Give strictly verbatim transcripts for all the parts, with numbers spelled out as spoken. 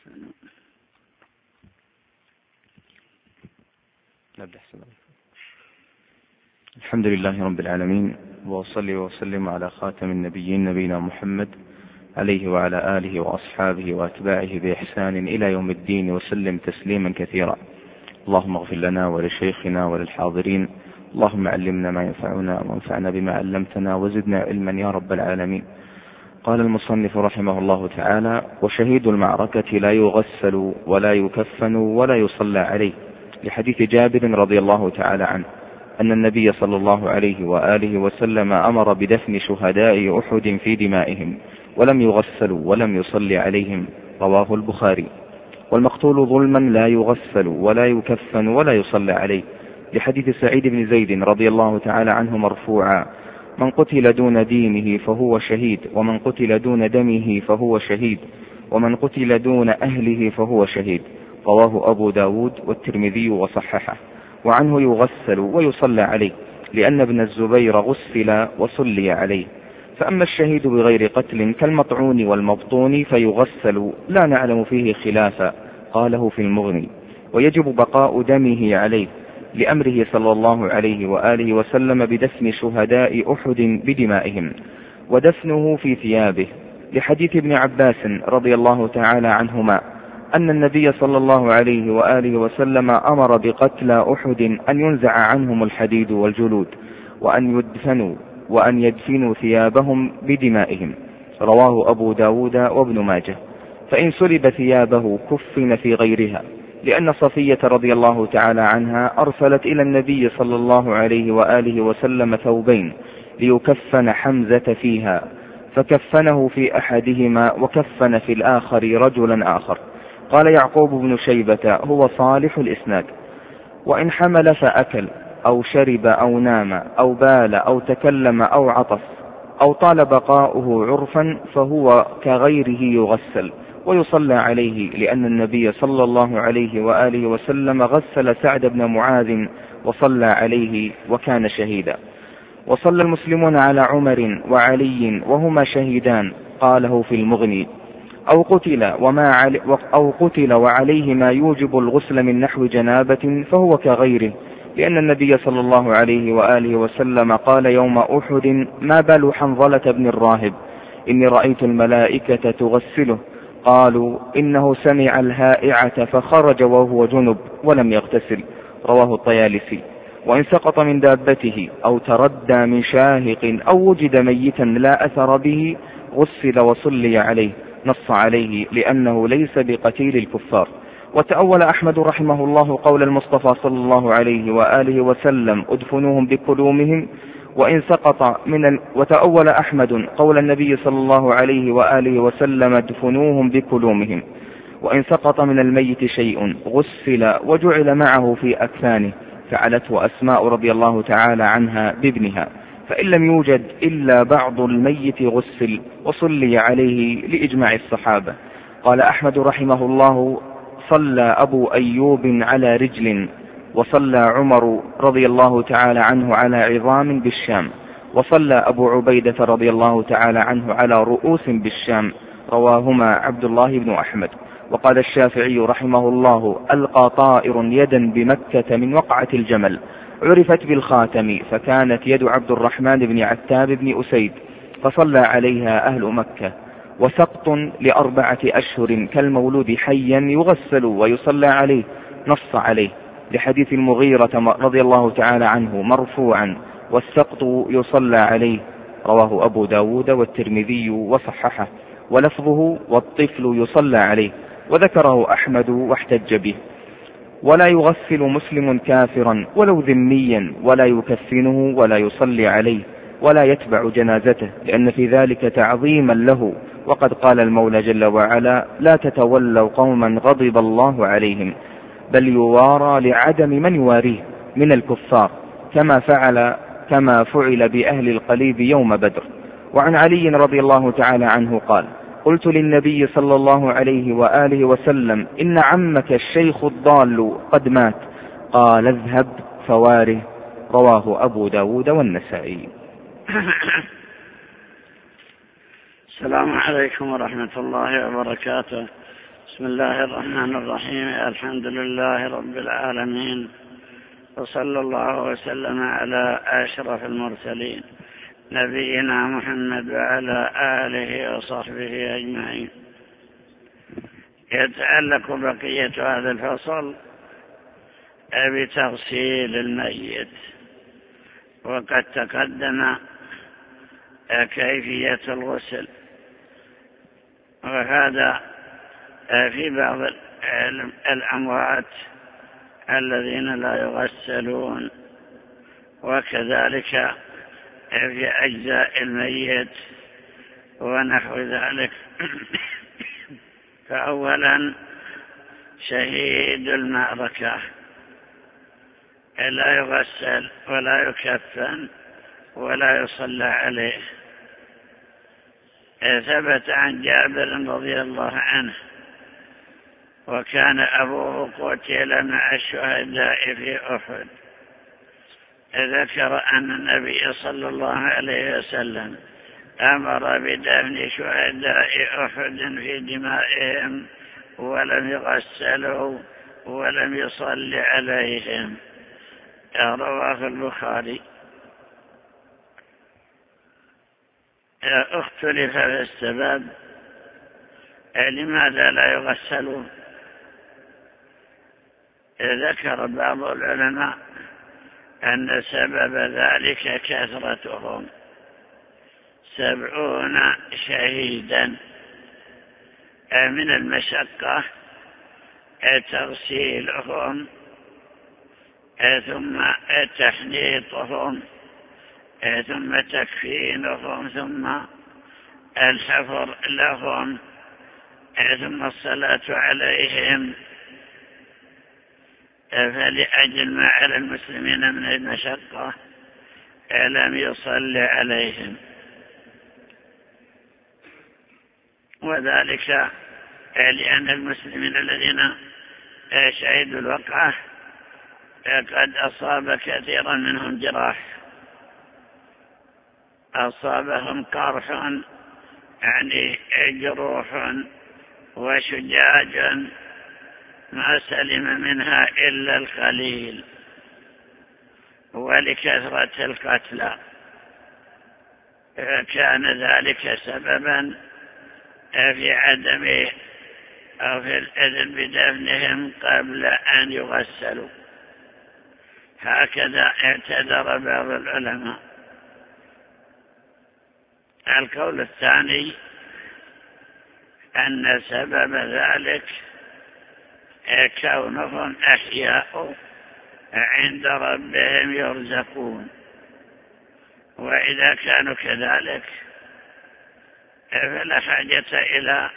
نبدأ. الحمد لله رب العالمين، وأصلي وأسلم على خاتم النبيين نبينا محمد عليه وعلى آله وأصحابه وأتباعه بإحسان إلى يوم الدين، وسلم تسليما كثيرا. اللهم اغفر لنا ولشيخنا وللحاضرين، اللهم علمنا ما ينفعنا وانفعنا بما علمتنا وزدنا علما يا رب العالمين. قال المصنف رحمه الله تعالى: وشهيد المعركة لا يغسل ولا يكفن ولا يصلى عليه، لحديث جابر رضي الله تعالى عنه أن النبي صلى الله عليه وآله وسلم أمر بدفن شهداء أحد في دمائهم ولم يغسلوا ولم يصلي عليهم، رواه البخاري. والمقتول ظلما لا يغسل ولا يكفن ولا يصلى عليه، لحديث سعيد بن زيد رضي الله تعالى عنه مرفوعا: من قتل دون دينه فهو شهيد، ومن قتل دون دمه فهو شهيد، ومن قتل دون أهله فهو شهيد، رواه أبو داود والترمذي وصححه. وعنه يغسل ويصلى عليه، لأن ابن الزبير غسل وصلي عليه. فأما الشهيد بغير قتل كالمطعون والمبطون فيغسل، لا نعلم فيه خلافا، قاله في المغني. ويجب بقاء دمه عليه، لأمره صلى الله عليه وآله وسلم بدفن شهداء أحد بدمائهم، ودفنه في ثيابه، لحديث ابن عباس رضي الله تعالى عنهما أن النبي صلى الله عليه وآله وسلم أمر بقتلى أحد أن ينزع عنهم الحديد والجلود، وأن يدفنوا وأن يدفنوا ثيابهم بدمائهم، رواه أبو داود وابن ماجه. فإن سلب ثيابه كفن في غيرها، لأن صفية رضي الله تعالى عنها أرسلت إلى النبي صلى الله عليه وآله وسلم ثوبين ليكفن حمزة فيها، فكفنه في أحدهما وكفن في الآخر رجلا آخر. قال يعقوب بن شيبة: هو صالح الإسناد. وإن حمل فأكل أو شرب أو نام أو بال أو تكلم أو عطس أو طال بقاؤه عرفا فهو كغيره يغسل ويصلى عليه، لأن النبي صلى الله عليه وآله وسلم غسل سعد بن معاذ وصلى عليه وكان شهيدا. وصلى المسلمون على عمر وعلي وهما شهيدان، قاله في المغني. أو قتل, وما علي أو قتل وعليه ما يوجب الغسل من نحو جنابة فهو كغيره، لأن النبي صلى الله عليه وآله وسلم قال يوم أحد: ما بال حنظلة بن الراهب؟ إني رأيت الملائكة تغسله. قالوا: إنه سمع الهائعة فخرج وهو جنب ولم يغتسل، رواه الطيالسي. وإن سقط من دابته أو تردى من شاهق أو وجد ميتا لا أثر به غسل وصلي عليه، نص عليه لأنه ليس بقتيل الكفار. وتأول أحمد رحمه الله قول المصطفى صلى الله عليه وآله وسلم: ادفنوهم بكلومهم. وإن سقط من ال... وتأول أحمد قول النبي صلى الله عليه وآله وسلم: ادفنوهم بكلومهم. وإن سقط من الميت شيء غسل وجعل معه في أكفانه، فعلته أسماء رضي الله تعالى عنها بابنها. فإن لم يوجد إلا بعض الميت غسل وصلي عليه، لإجماع الصحابة. قال أحمد رحمه الله: صلى أبو أيوب على رجل، وصلى عمر رضي الله تعالى عنه على عظام بالشام، وصلى أبو عبيدة رضي الله تعالى عنه على رؤوس بالشام، رواهما عبد الله بن أحمد. وقال الشافعي رحمه الله: ألقى طائر يدا بمكة من وقعة الجمل، عرفت بالخاتم، فكانت يد عبد الرحمن بن عتاب بن أسيد، فصلى عليها أهل مكة. وسقط لأربعة أشهر كالمولود حيا يغسل ويصلى عليه، نص عليه، لحديث المغيرة رضي الله تعالى عنه مرفوعا: والسقط يصلى عليه، رواه أبو داود والترمذي وصححه، ولفظه: والطفل يصلى عليه، وذكره أحمد واحتج به. ولا يغسل مسلم كافرا ولو ذميا، ولا يكفنه ولا يصلي عليه، ولا يتبع جنازته، لأن في ذلك تعظيما له. وقد قال المولى جل وعلا: لا تتولوا قوما غضب الله عليهم، بل يوارى لعدم من يواريه من الكفار، كما فعل كما فعل بأهل القليب يوم بدر. وعن علي رضي الله تعالى عنه قال: قلت للنبي صلى الله عليه وآله وسلم: إن عمك الشيخ الضال قد مات. قال: اذهب فواره، رواه أبو داود والنسائي. السلام عليكم ورحمة الله وبركاته. بسم الله الرحمن الرحيم. الحمد لله رب العالمين، وصلى الله وسلم على أشرف المرسلين نبينا محمد وعلى آله وصحبه أجمعين. يتعلق بقية هذا الفصل بتغسيل الميت، وقد تقدم كيفية الغسل، وهذا في بعض الأموات الذين لا يغسلون، وكذلك في أجزاء الميت ونحو ذلك. فأولا شهيد المعركة لا يغسل ولا يكفن ولا يصلى عليه. ثبت عن جابر رضي الله عنه: وكان أبوه قتل مع الشهداء في أحد. ذكر أن النبي صلى الله عليه وسلم أمر بدفن شهداء أحد في دمائهم ولم يغسلوا ولم يصل عليهم. رواه البخاري. اختلف في السبب، لماذا لا يغسلون؟ ذكر بعض العلماء أن سبب ذلك كثرتهم، سبعون شهيدا، من المشقة تغسيلهم ثم تحنيطهم ثم تكفينهم ثم الحفر لهم ثم الصلاة عليهم. فلأجل ما على المسلمين من المشقة لم يصل عليهم، وذلك لأن المسلمين الذين شهدوا الوقعة قد أصاب كثيرا منهم جراح، أصابهم قرح يعني جروح وشجاج ما سلم منها إلا القليل، ولكثرة القتلى كان ذلك سببا في عدم أو في الإذن بدفنهم قبل أن يغسلوا. هكذا اعتذر بعض العلماء. القول الثاني أن سبب ذلك كونهم أحياء عند ربهم يرزقون، وإذا كانوا كذلك فلا حاجة إلى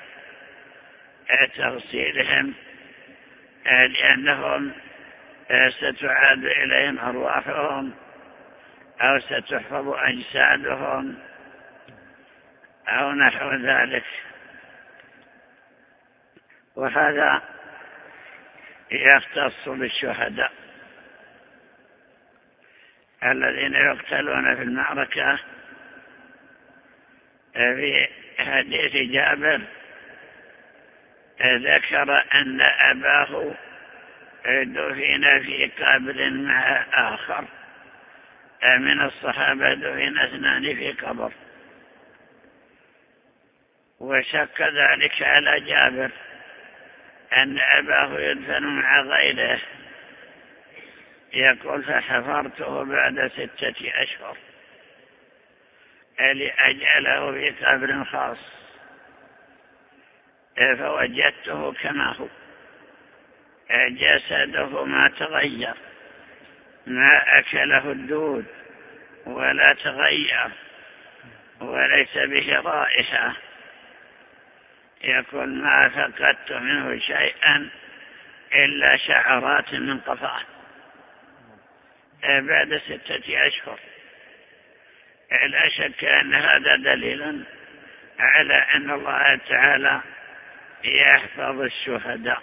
تغسيلهم، لأنهم ستعاد إليهم أرواحهم أو ستحفظ أجسادهم أو نحو ذلك. وهذا يختص بالشهداء الذين يقتلون في المعركة. في حديث جابر ذكر أن أباه دفن في قبر مع آخر من الصحابة، دفن اثنان في قبر، وشك ذلك على جابر أن أباه يدفن مع غيره. يقول: فحفرته بعد ستة أشهر لأجعله في قبر خاص، فوجدته كما هو، جسده ما تغير، ما أكله الدود ولا تغير وليس به رائحة. يقول: ما فقدت منه شيئا إلا شعرات من قفاه بعد ستة أشهر. لا شك أن هذا دليل على أن الله تعالى يحفظ الشهداء.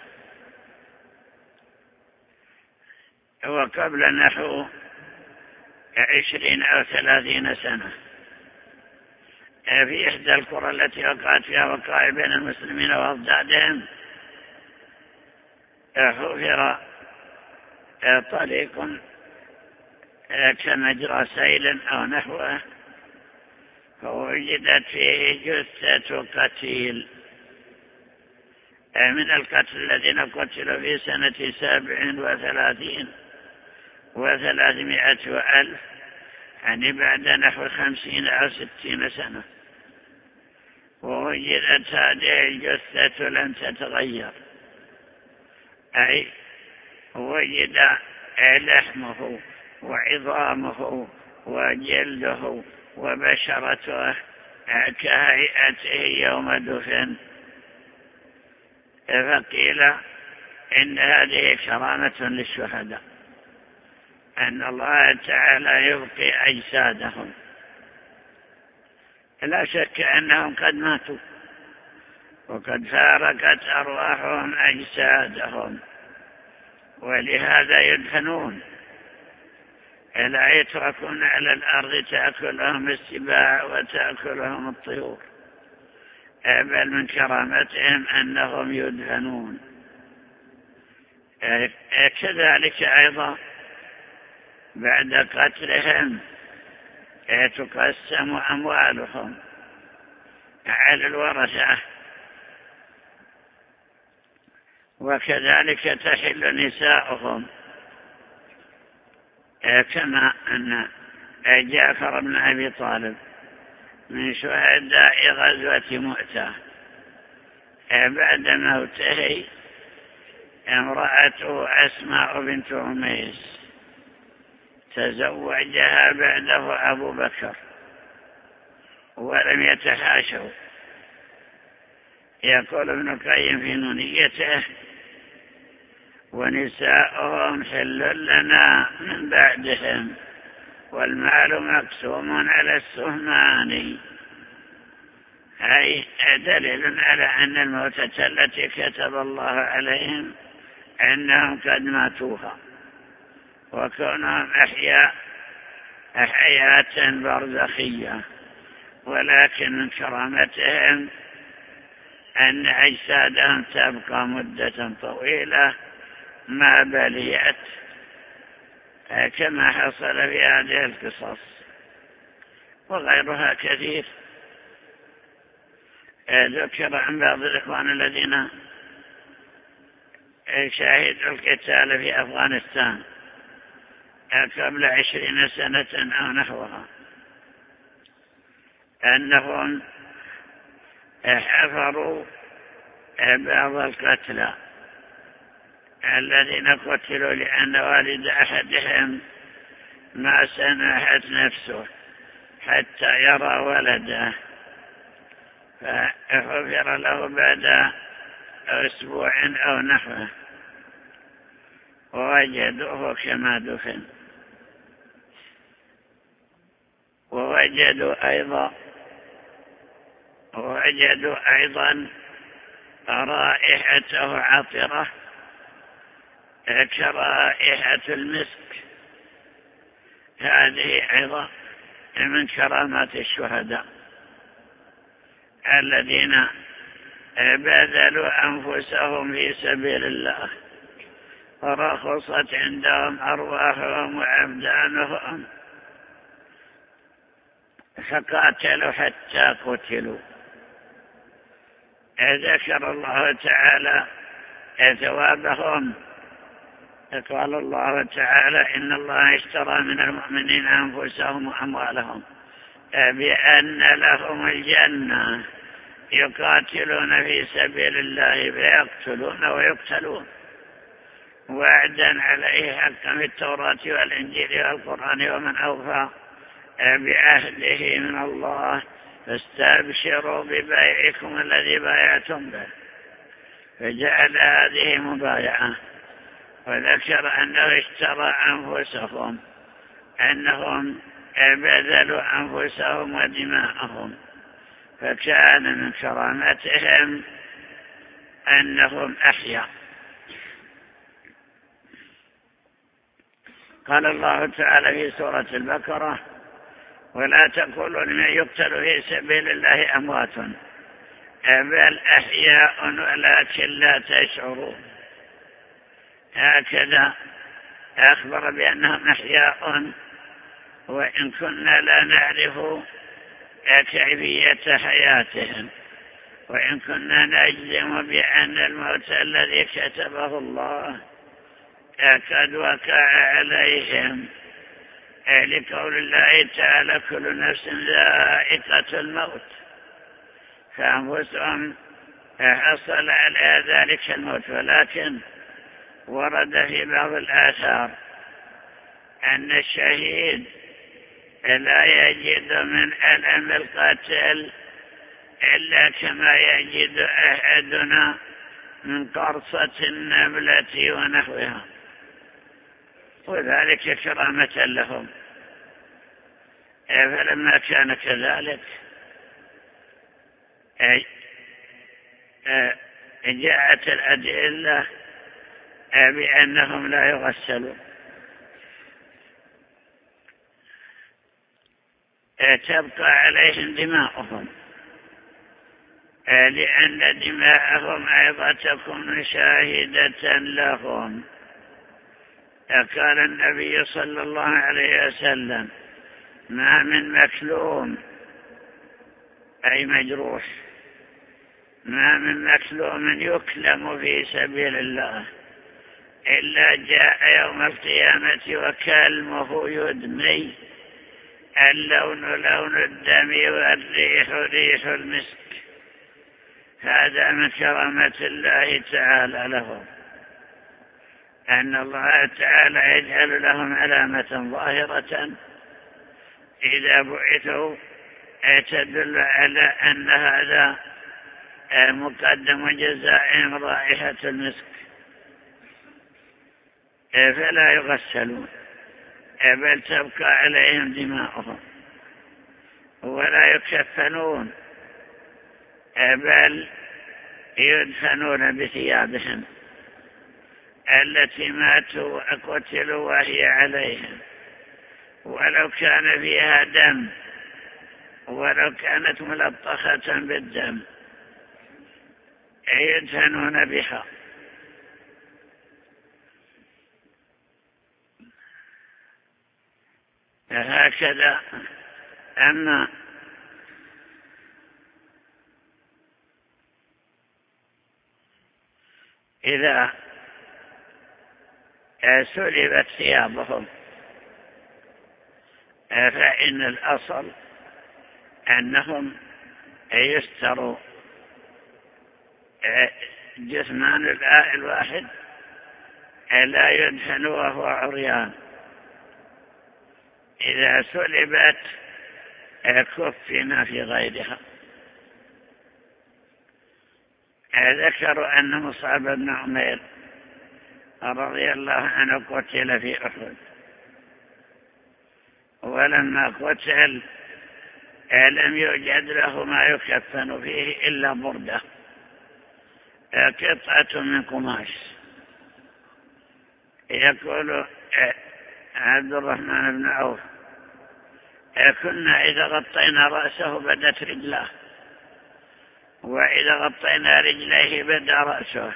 وقبل نحو عشرين أو ثلاثين سنة في إحدى القرى التي وقعت فيها وقائع بين المسلمين وأضدادهم حفر طريق كمجرى سيل أو نحوه فوجدت فيه جثة قتيل من القتل الذين قتلوا في سنة سبع وثلاثين وثلاثمائة وألف، يعني بعد نحو خمسين أو ستين سنة. ووجدت هذه الجثة لم تتغير، أي وجد لحمه وعظامه وجلده وبشرته كهيئته يوم دفن. فقيل إن هذه كرامة للشهداء، أن الله تعالى يبقي أجسادهم. لا شك أنهم قد ماتوا وقد فارقت أرواحهم أجسادهم، ولهذا يدفنون، لا يتركون على الأرض تأكلهم السباع وتأكلهم الطيور، بل من كرامتهم أنهم يدفنون. كذلك أيضا بعد قتلهم تقسم أموالهم على الورثة، وكذلك تحل نساؤهم، كما أن جعفر بن أبي طالب من شهداء غزوة مؤتة بعد موته امرأته أسماء بنت عميس تزوجها بعده أبو بكر ولم يتحاشوا. يقول ابن القيم في نونيته: ونساؤهم حل لنا من بعدهم والمال مقسوم على السهمان، أي دليل على أن الموتة التي كتب الله عليهم أنهم قد ماتوها، وكونهم أحياء حياة برزخية، ولكن من كرامتهم أن أجسادهم تبقى مدة طويلة ما بليت، كما حصل في هذه القصص وغيرها كثير. ذكر عن بعض الإخوان الذين شاهدوا القتال في أفغانستان قبل عشرين سنة أو نحوها أنهم حفروا بعض القتلى الذين قتلوا لأن والد أحدهم ما سمحت نفسه حتى يرى ولده، فحفر له بعد أسبوع أو نحوه ووجدوه كما دفن. ووجدوا أيضا ووجدوا أيضا رائحته عطرة كرائحة المسك. هذه أيضا من كرامات الشهداء الذين بذلوا أنفسهم في سبيل الله، ورخصت عندهم أرواحهم وأبدانهم فقاتلوا حتى قتلوا. ذكر الله تعالى ثوابهم، قال الله تعالى: إن الله اشترى من المؤمنين أنفسهم وأموالهم بأن لهم الجنة يقاتلون في سبيل الله فيقتلون ويقتلون، وعدا عليه حقا في التوراة والإنجيل والقرآن، ومن أوفى بعهده من الله فاستبشروا ببيعكم الذي بايعتم به. فجعل هذه مبايعة، وذكر أنه اشترى أنفسهم، أنهم بذلوا أنفسهم ودماءهم، فكان من كرامتهم أنهم أحياء. قال الله تعالى في سورة البقرة: ولا تقولوا لمن يقتل في سبيل الله أموات بل أحياء ولكن لا تشعرون. هكذا أخبر بأنهم أحياء وإن كنا لا نعرف كيفية حياتهم، وإن كنا نجزم بأن الموت الذي كتبه الله قد وقع عليهم، لقول الله تعالى كل نفس ذائقة الموت، فأنفسهم حصل على ذلك الموت. ولكن ورد في بعض الآثار أن الشهيد لا يجد من ألم القتل إلا كما يجد أحدنا من قرصة النملة ونحوها، وذلك كرامة لهم. فلما كان كذلك جاءت الأدلة بأنهم لا يغسلون. تبقى عليهم دماؤهم، لأن دماءهم أيضا تكون شاهدة لهم. قال النبي صلى الله عليه وسلم ما من مكلوم أي مجروح، ما من مكلوم يكلم في سبيل الله إلا جاء يوم القيامة وكلمه يدمي، اللون لون الدم والريح ريح المسك. هذا من كرامة الله تعالى لهم، أن الله تعالى يجعل لهم علامة ظاهرة إذا بعثوا تدل على أن هذا مقدم جزائهم رائحة المسك، فلا يغسلون بل تبقى عليهم دماؤهم، ولا يكفنون بل يدفنون بثيابهم التي ماتوا وقتلوا وهي عليهم، ولو كان فيها دم، ولو كانت ملطخة بالدم يدفنون بها. هكذا. أما إذا سلبت ثيابهم فإن الأصل أنهم يستروا جثمان الواحد، لا يدفن وهو عريان. إذا سلبت كفنا في غيرها. ذكروا أن مصعب بن عمير رضي الله عنه قتل في أحد، ولما قتل لم يوجد له ما يكفن فيه إلا بردة، قطعة من قماش. يقول عبد الرحمن بن عوف كنا إذا غطينا رأسه بدت رجله، وإذا غطينا رجليه بدا رأسه،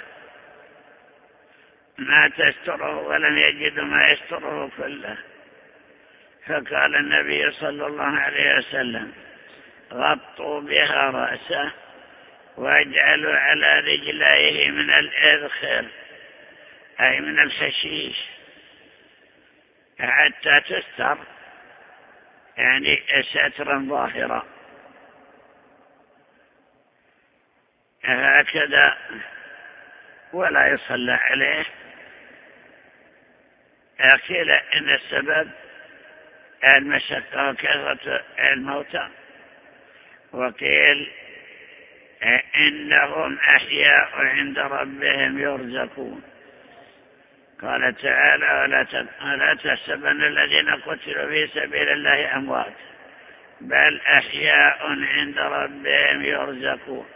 ما تستره ولم يجد ما يستره كله. فقال النبي صلى الله عليه وسلم غطوا بها رأسه واجعلوا على رجليه من الإذخر أي من الحشيش حتى تستر، يعني سترا ظاهرا. هكذا ولا يصلى عليه. قيل إن السبب المشقة وكثرة الموتى، وقيل إنهم أحياء عند ربهم يرزقون. قال تعالى ولا تحسبن الذين قتلوا في سبيل الله أموات بل أحياء عند ربهم يرزقون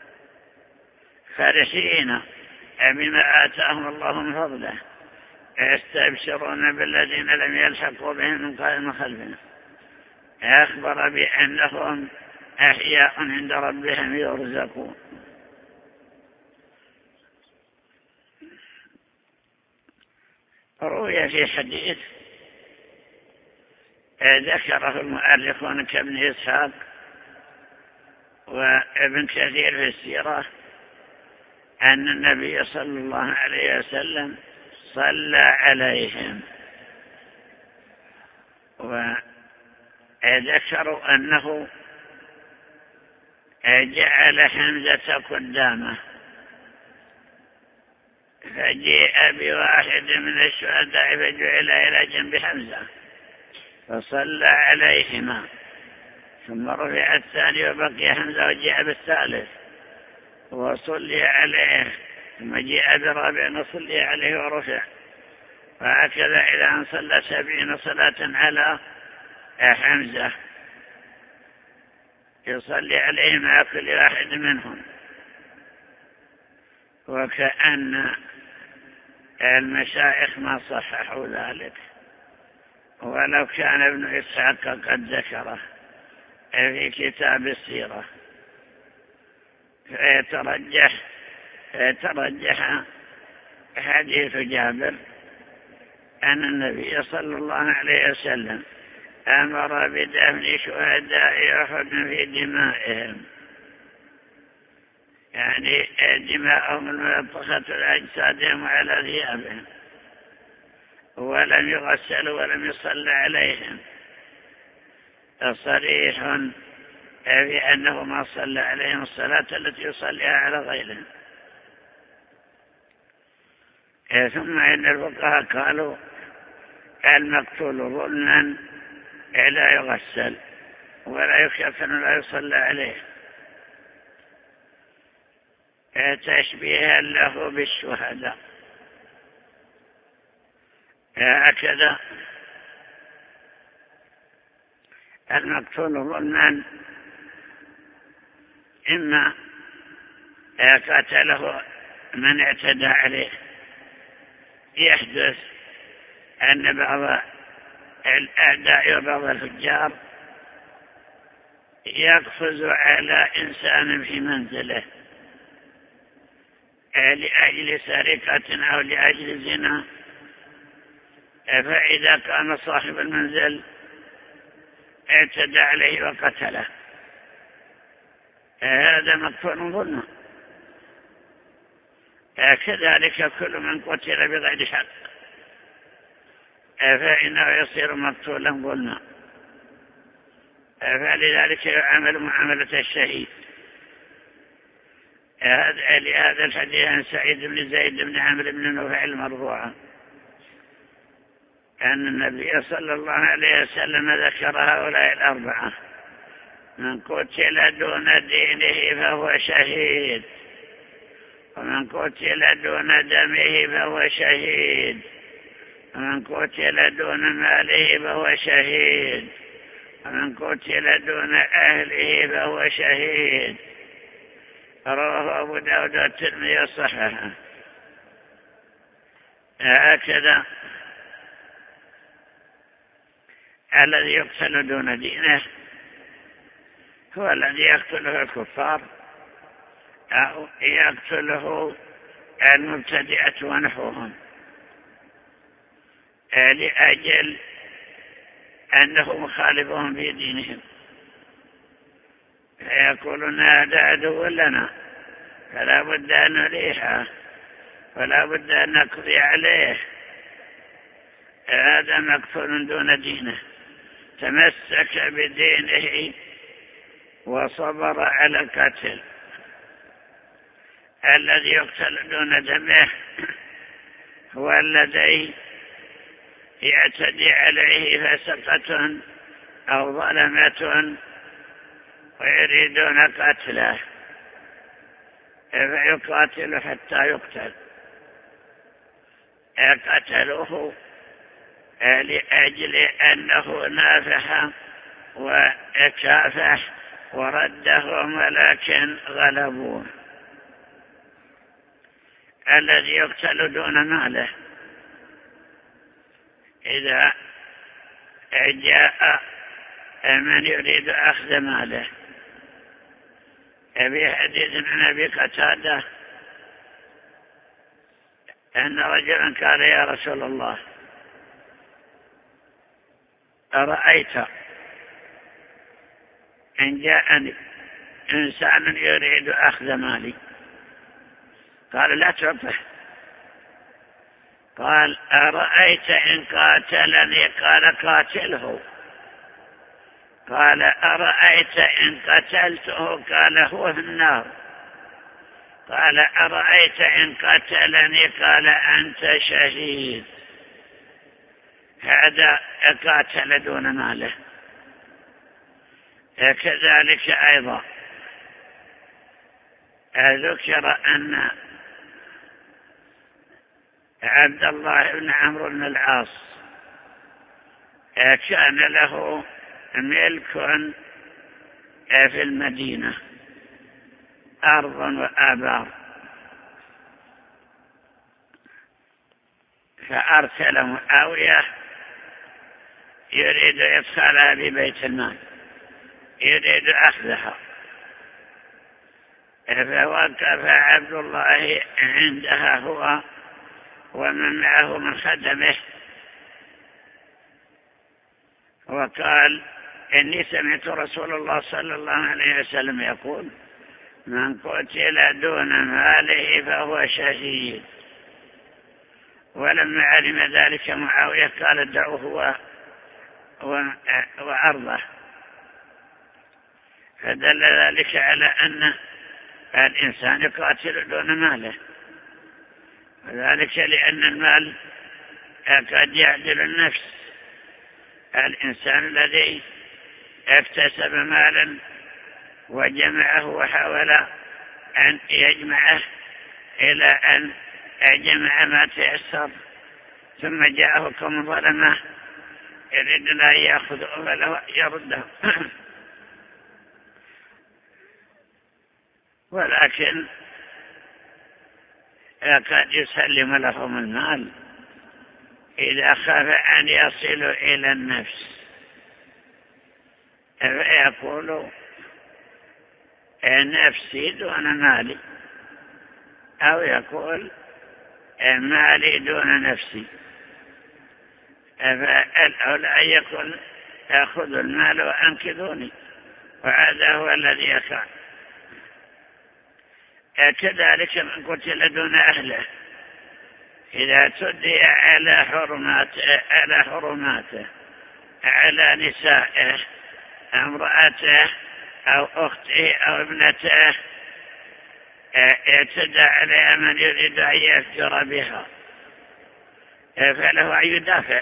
فرحين بما آتاهم الله من فضله يستبشرون بالذين لم يلحقوا بهم من خلفهم. أخبر بأنهم أحياء عند ربهم يرزقون. روي في حديث ذكره المؤرخون كابن إسحاق وابن كثير في السيرة أن النبي صلى الله عليه وسلم صلى عليهم، وذكروا أنه جعل حمزة قدامه، فجيء بواحد من الشهداء فجعل إلى جنب حمزة فصلى عليهما، ثم رفع الثاني وبقي حمزة وجاء بالثالث وصلي عليه، ثم جاء برابع وصلي عليه ورفع، وهكذا إلى أن صلى سبعين صلاة على حمزة يصلي عليه مع كل واحد منهم. وكأن المشايخ ما صححوا ذلك، ولو كان ابن إسحاق قد ذكره في كتاب السيرة، فيترجح يترجح حديث جابر أن النبي صلى الله عليه وسلم أمر بدفن شهداء أحد في دمائهم، يعني دماءهم الملطخة لأجسادهم وعلى ثيابهم، ولم يغسلوا ولم يصلى عليهم، صريح في أنه ما صلى عليهم الصلاة التي يصليها على غيرهم. ثم إن الفقهاء قالوا المقتول ظلما لا يغسل ولا يكفن ولا يصلى عليه، تشبيها له بالشهداء. هكذا المقتول ظلما إما قتله من اعتدى عليه، يحدث أن بعض الأعداء وبعض الفجار يقفز على إنسان في منزله لأجل سرقة أو لأجل زنا، فإذا كان صاحب المنزل اعتدى عليه وقتله، هذا مقتول ظلما. كذلك كل من قتل بغير حق فإنه يصير مقتولا ظلما، فلذلك يعامل معاملة الشهيد. لهذا الحديث عن سعيد بن زيد بن عمرو بن نفيل مرفوعا أن النبي صلى الله عليه وسلم ذكر هؤلاء الأربعة: من قتل دون دينه فهو شهيد، ومن قتل دون دمه فهو شهيد، ومن قتل دون ماله فهو شهيد، ومن قتل دون أهله فهو شهيد. رواه أبو داود والترمذي وصححه. هكذا الذي يقتل دون دينه هو الذي يقتله الكفار أو يقتله المبتدئة ونحوهم لأجل أنه مخالفهم في دينهم، فيقولون هذا عدو لنا فلا بد أن نريحه ولا بد أن نقضي عليه. هذا مقتول دون دينه، تمسك بدينه وصبر على القتل. الذي يقتل دون دمه هو الذي يعتدي عليه فسقة أو ظلمة ويريدون قتله فيقاتل حتى يقتل. قتلوه لأجل أنه نافح وكافح وردهم ولكن غلبوه. الذي يقتل دون ماله إذا جاء من يريد أخذ ماله. في حديث عن أبي قتادة أن رجلا قال: يا رسول الله، أرأيت إن جاءني إنسان يريد أخذ مالي؟ قال لا تعطه. قال أرأيت إن قاتلني؟ قال قاتله. قال أرأيت إن قتلته؟ قال هو في النار. قال أرأيت إن قتلني؟ قال أنت شهيد. هذا قاتل دون ماله. كذلك أيضا ذكر أن عبد الله بن عمرو بن العاص كان له ملك في المدينة، أرض وآبار، فأرسل معاوية يريد إدخالها ببيت المال، يريد أخذها، فوقف عبد الله عندها هو ومن معه من خدمه وقال إني سمعت رسول الله صلى الله عليه وسلم يقول من قتل دون ماله فهو شهيد. ولما علم ذلك معاوية قال دعوه وأرضه. فدل ذلك على أن الإنسان يقاتل دون ماله، وذلك لأن المال قد يعدل النفس. الإنسان الذي اكتسب مالا وجمعه وحاول أن يجمعه إلى أن جمع ما تيسر ثم جاءه كم ظلمه يريد أن يأخذه فله يرده، ولكن قد يسلم لهم المال إذا خاف أن يصلوا إلى النفس، فيقول نفسي دون مالي، أو يقول مالي دون نفسي. فالأولى أن يقول أخذوا المال وأنقذوني، وهذا هو الذي يقع. كذلك من قتل دون أهله إذا تدي على حرماته على حرماته على نسائه، امرأته أو أخته أو ابنته، اعتدى عليها من يريد أن يفجر بها، فله أن يدافع،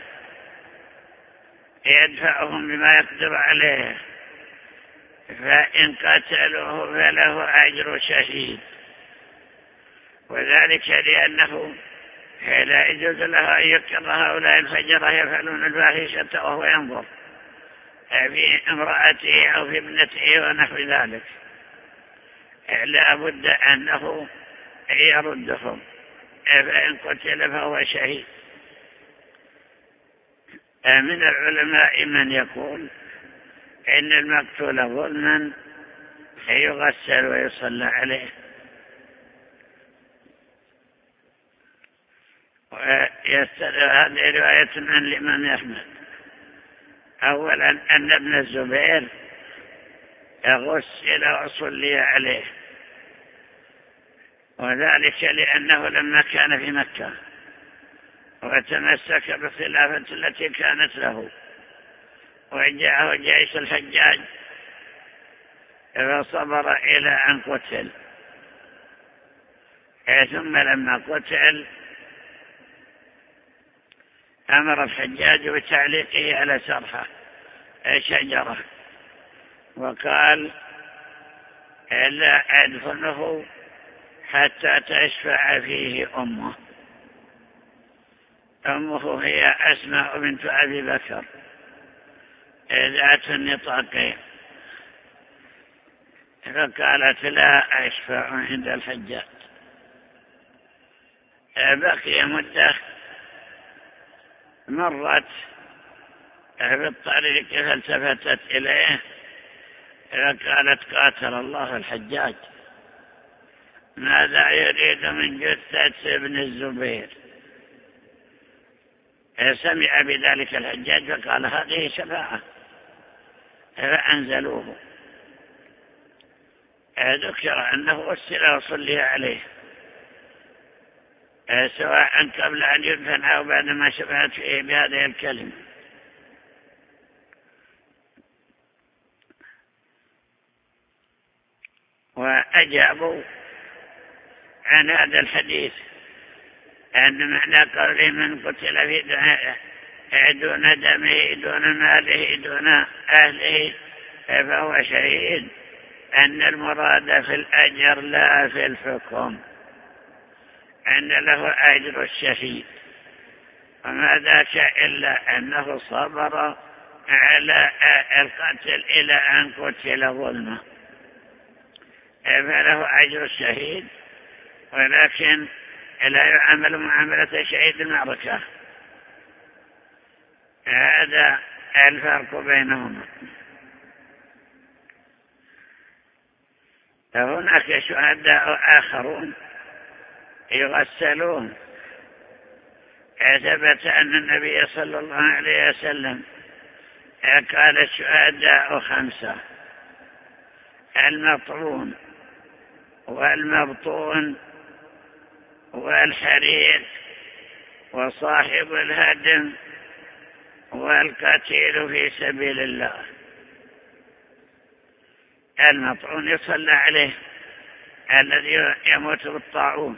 يدفعهم بما يقدر عليه، فإن قتلوه فله أجر شهيد. وذلك لأنه لا يجوز له أن يقر هؤلاء الفجرة يفعلون الفاحشة وهو ينظر في امرأته أو في ابنته ونحو ذلك، لا بد أنه يردهم، فإن قتل فهو شهيد. من العلماء من يقول إن المقتول ظلما يغسل ويصلى عليه. ويستدل هذه رواية عن الإمام أحمد أولا أن ابن الزبير غسل وصلي عليه، وذلك لأنه لما كان في مكة وتمسك بالخلافة التي كانت له وجاءه جيش الحجاج فصبر إلى أن قتل، ثم لما قتل أمر الحجاج بتعليقه على سرحة شجرة وقال لا أدفنه حتى تشفع فيه أمه. أمه هي أسماء بنت أبي بكر ذات النطاقين، فقالت لا أشفع عند الحجاج. بقي مدة، مرت في الطريق فالتفتت إليه فقالت قاتل الله الحجاج، ماذا يريد من جثة ابن الزبير؟ سمع بذلك الحجاج فقال هذه شفاعة فأنزلوه. ذكر أنه وسل وصلي عليه سواء قبل أن يدفن أو بعد ما شفعت فيه بهذه الكلمة. وأجابوا عن هذا الحديث أن معنى قوله من قتل في دون دمه دون ماله دون أهله فهو شهيد أن المراد في الأجر لا في الحكم، أن له أجر الشهيد، وما ذاك إلا أنه صبر على القتل إلى أن قتل ظلمه فله أجر الشهيد، ولكن لا يعامل معاملة شهيد المعركة. هذا الفرق بينهما. هناك شهداء آخرون يغسلون. ثبت أن النبي صلى الله عليه وسلم قال الشهداء خمسة: المطعون والمبطون والحريق وصاحب الهدم والقتيل في سبيل الله. المطعون يصلى عليه الذي يموت بالطاعون،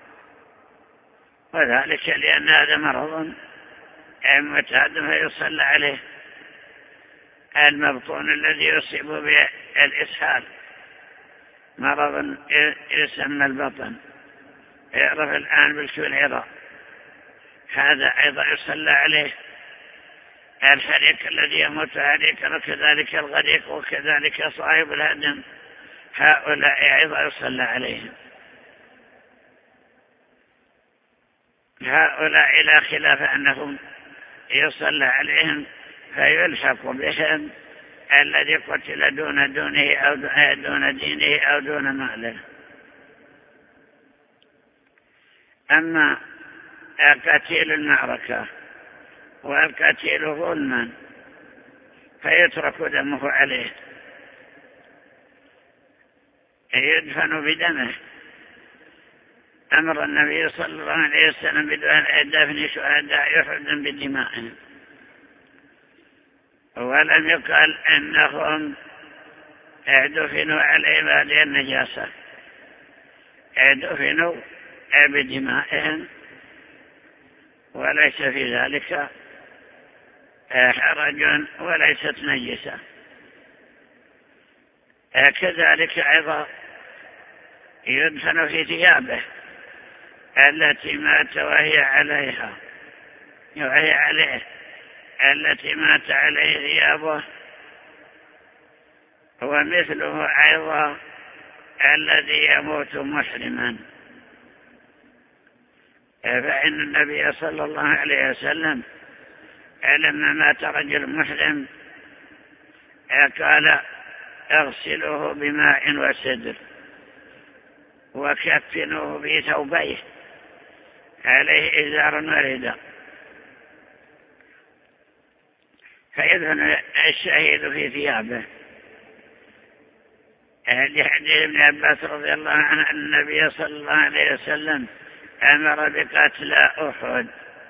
وذلك لأن هذا مرض متعد فيصلى عليه. المبطون الذي يصيب بالإسهال، مرض يسمى البطن، يعرف الآن بالكوليرا، هذا أيضا يصلى عليه. الحريق الذي يموت حريقا، وكذلك الغريق، وكذلك صاحب الهدم، هؤلاء أيضا يصلى عليهم. هؤلاء لا خلاف أنهم يصلى عليهم فيلحق بهم الذي قتل دون دونه أو دون دينه أو دون ماله. أما قتيل المعركة والقتيل ظلما فيترك دمه عليه، يدفن بدمه. أمر النبي صلى الله عليه وسلم بدفن شهداء أحد بدمائهم، ولم يقل أنهم دفنوا عليهم هذه النجاسة، دفنوا بدمائهم، وليس في ذلك حرج وليست نجسة. كذلك أيضا يدفن في ثيابه التي مات وهي عليها وهي عليه التي مات عليه ثيابه، ومثله أيضا الذي يموت محرما. فإن النبي صلى الله عليه وسلم لما مات رجل محرم قال: اغسلوه بماء وسدر وكفنوه بثوبيه عليه إزار ورداء. فيدفن الشهيد في ثيابه. لحديث ابن عباس رضي الله عنه أن النبي صلى الله عليه وسلم أمر بقتل أحد،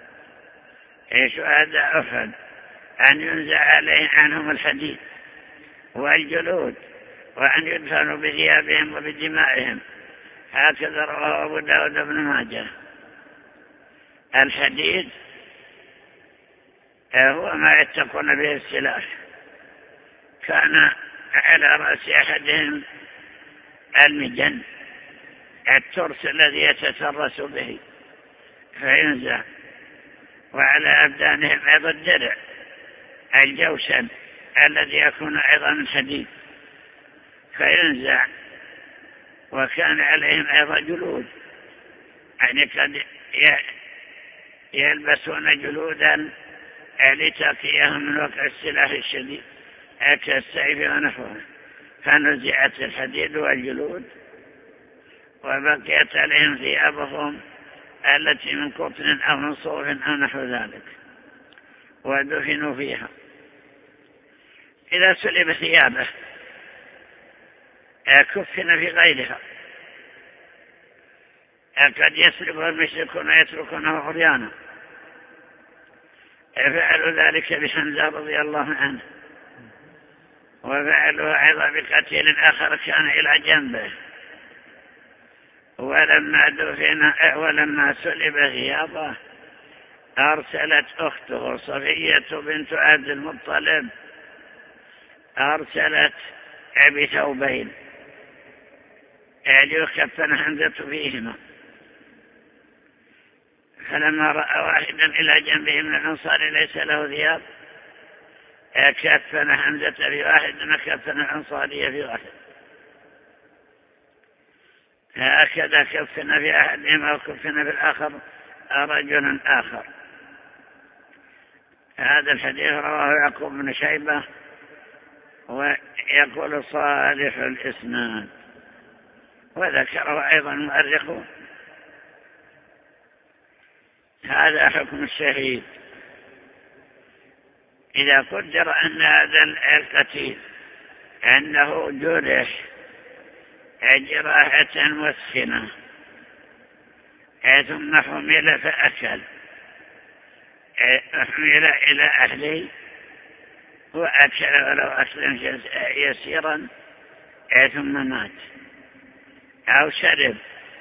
شهداء أحد، أن ينزع عليه عنهم الحديد والجلود وأن يدفنوا بثيابهم وبدمائهم. هكذا رواه أبو داود بن ماجه. الحديد هو ما يتقون به السلاح. كان على رأس أحدهم المجن، الترس الذي يتترس به فينزع، وعلى أبدانهم أيضا الدرع الجوشن الذي يكون أيضا من حديد فينزع، وكان عليهم أيضا جلود، يعني قد يلبسون جلودا لتقيهم من وقع السلاح الشديد كالسيف ونحوه، فنزعت الحديد والجلود وبقيت عليهم ثيابهم التي من قطن أو من صوف أو نحو ذلك. ودفنوا فيها. إذا سلب ثيابه كفن في غيرها. قد يسلب المشركون ويتركونه عريانا، فعلوا ذلك بحمزة رضي الله عنه، وفعلوا أيضا بقتيل آخر كان إلى جنبه. ولما دفن ولما سلب ثيابه أرسلت أخته صفية بنت عبد المطلب، أرسلت بثوبين ليكفن حمزة فيهما. فلما رأى واحدا إلى جنبه من الأنصار ليس له ثياب كفن حمزة في واحد وكفن الأنصارية في واحد. هكذا كفن في أحدهما وكفن في الآخر رجل آخر. هذا الحديث رواه يعقوب بن شيبة ويقول صالح الإسناد، وذكره أيضا المؤرخون. هذا حكم الشهيد. إذا قدر أن هذا القتيل أنه جرح جراحة مسخنة ثم حمل فأكل، حمل إلى أهله وأكل ولو أكلا يسيرا ثم مات، أو شرب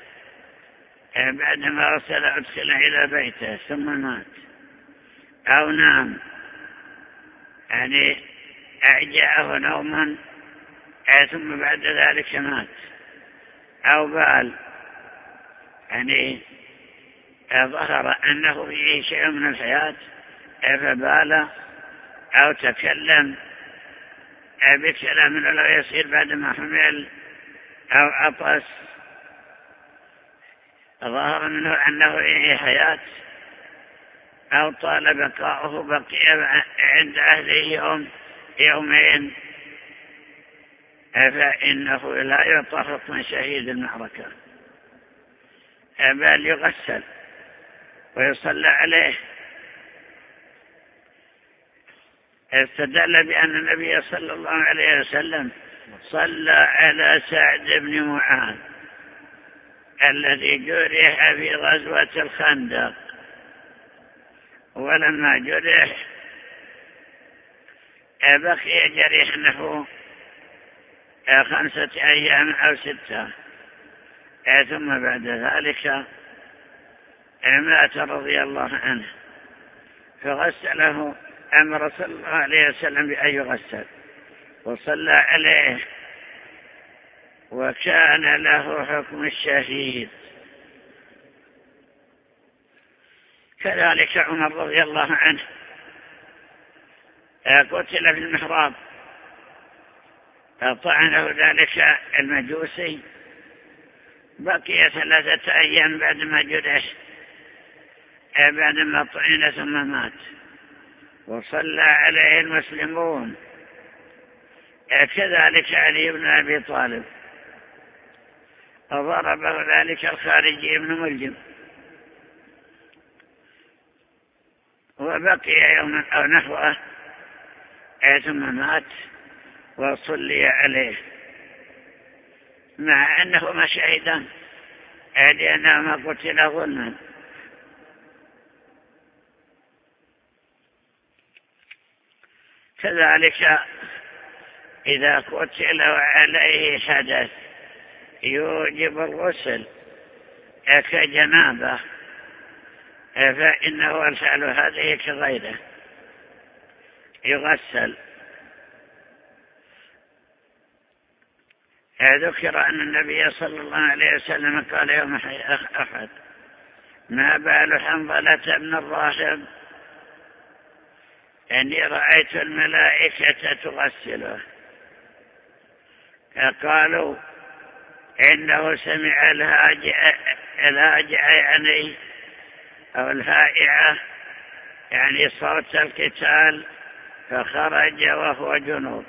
بعدما أرسل أدخل إلى بيته ثم مات، أو نام يعني أعجعه نوما ثم بعد ذلك مات، أو بال يعني ظهر أنه فيه شيء من الحياة فبال، أو تكلم بكلام لو يصير بعدما حمل، أو عطس ظهر منه أنه فيه حياة، أو طال بقاؤه بقي عند أهله يوم يومين، فإنه لا يعطى حكم شهيد المعركة، بل يغسل ويصلى عليه. استدل بأن النبي صلى الله عليه وسلم صلى على سعد بن معاذ الذي جرح في غزوة الخندق، ولما جرح بقي جريح نحو خمسة أيام أو ستة، ثم بعد ذلك مات رضي الله عنه، فغسله، أمر صلى الله عليه وسلم بأن يغسل وصلى عليه، وكان له حكم الشهيد. كذلك عمر رضي الله عنه قتل في المحراب، طعنه ذلك المجوسي، بقي ثلاثة أيام بعدما جرح، بعدما طعن ثم مات، وصلى عليه المسلمون. كذلك علي بن أبي طالب ضربه ذلك الخارجي بن ملجم، وبقي يوما أو نحوه ثم مات وصلي عليه، مع أنهما شهيدان لأنهما قتل ظلما. كذلك إذا قتل وعليه حدث يوجب الغسل كجنابه، فإنه الفعل هذه كغيره يغسل. ذكر أن النبي صلى الله عليه وسلم قال يوم أحد: ما بال حنظلة بن الراهب أني رأيت الملائكة تغسله. قالوا إنه سمع الهاجع يعني أو الهائعة يعني صوت القتال، فخرج وهو جنوب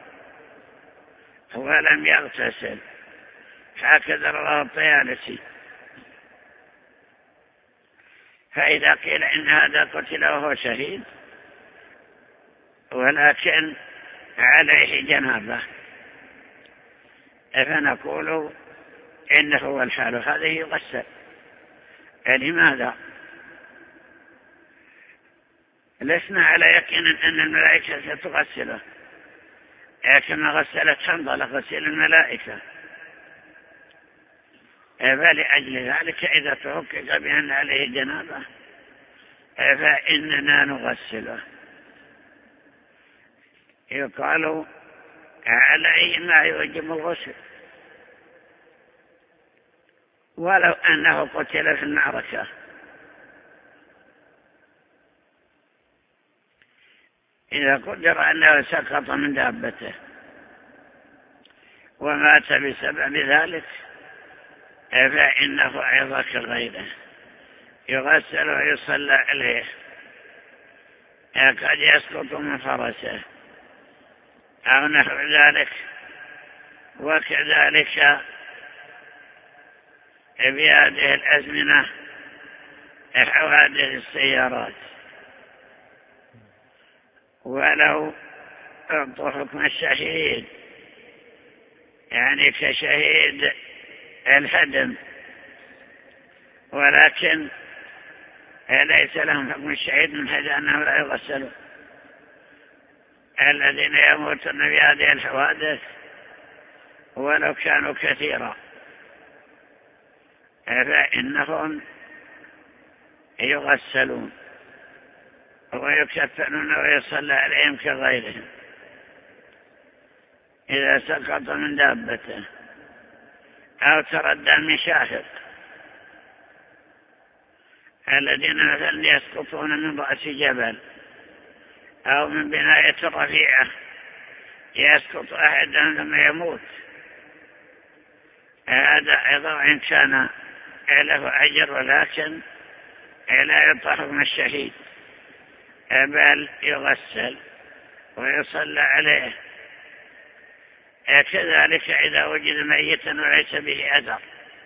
ولم يغتسل. هكذا رواه الطيالسي. فإذا قيل إن هذا قتل وهو شهيد ولكن عليه جنابه، فنقول إنه هو الحال هذه يغسل. لماذا؟ لسنا على يقين أن الملائكة ستغسله كما غسلت حنظلة غسيل الملائكة، فلأجل ذلك إذا تحقق بأن عليه جنابه فإننا نغسله. يقال عليه ما يوجب الغسل ولو أنه قتل في المعركة. إذا قدر أنه سقط من دابته ومات بسبب ذلك فإنه أيضا كغيره يغسل ويصلى عليه، قد يسقط من فرسه أو نحو ذلك. وكذلك في هذه الأزمنة حوادث السيارات، ولو أعطوا حكم الشهيد يعني كشهيد الهدم، ولكن ليس لهم حكم الشهيد من حيث أنهم لا يغسلون. الذين يموتون في هذه الحوادث ولو كانوا كثيرا فإنهم يغسلون ويكفنون ويصلى عليهم كغيرهم إذا سقط من دابته أو تردى من شاهق، الذين مثلا يسقطون من رأس جبل أو من بناية رفيعة يسقط أحدا ثم يموت، هذا أيضا إن كان له أجر ولكن لا يطهر من الشهيد، بل يغسل ويصلى عليه. كذلك إذا وجد ميتا وليس به أثر،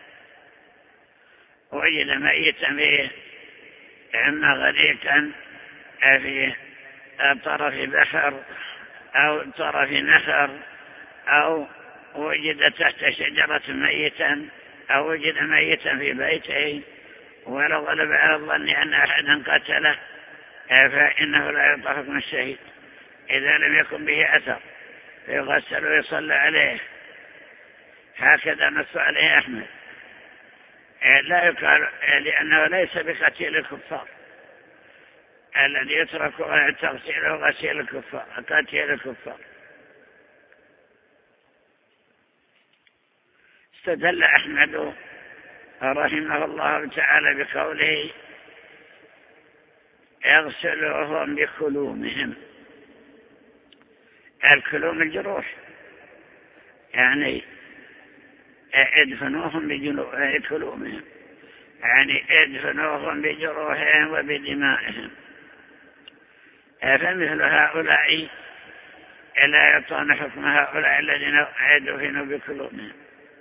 وجد ميتا به إما غريقا في طرف بحر أو طرف نهر أو وجد تحت شجرة ميتا أو وجد ميتا في بيته ولو غلب على الظن أن أحدا قتله فإنه لا يطهر من الشهيد إذا لم يكن به أثر، فيغسل ويصلى عليه. هكذا نص عليه أحمد، لا يقال لأنه ليس بقتيل الكفار الذي يترك تغسيله غسيل الكفار قتيل الكفار. استدل أحمد رحمه الله تعالى بقوله يغسلهم بكلومهم. الكلوم الجروح، يعني ادفنوهم بكلومهم، يعني ادفنوهم بجروحهم وبدمائهم. فمثل هؤلاء لا يعطون حكم هؤلاء الذين ادفنوا بكلومهم.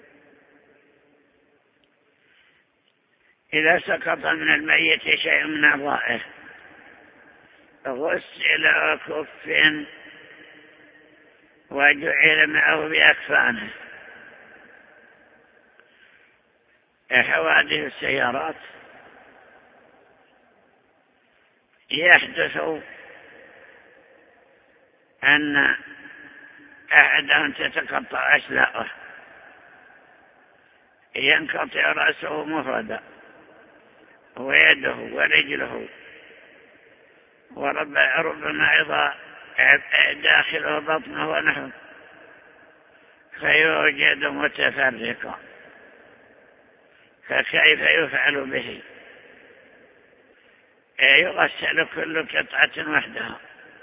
إذا سقط من الميت شيء من أعضائه غسل وكف وجعل معه بأكفانه. حوادث السيارات يحدث أن أحدهم تتقطع أشلاءه، ينقطع رأسه مفردا ويده ورجله، وربما أيضا داخله بطنه ونحوه، فيوجد متفرقا، فكيف يفعل به؟ يغسل كل قطعة وحدها،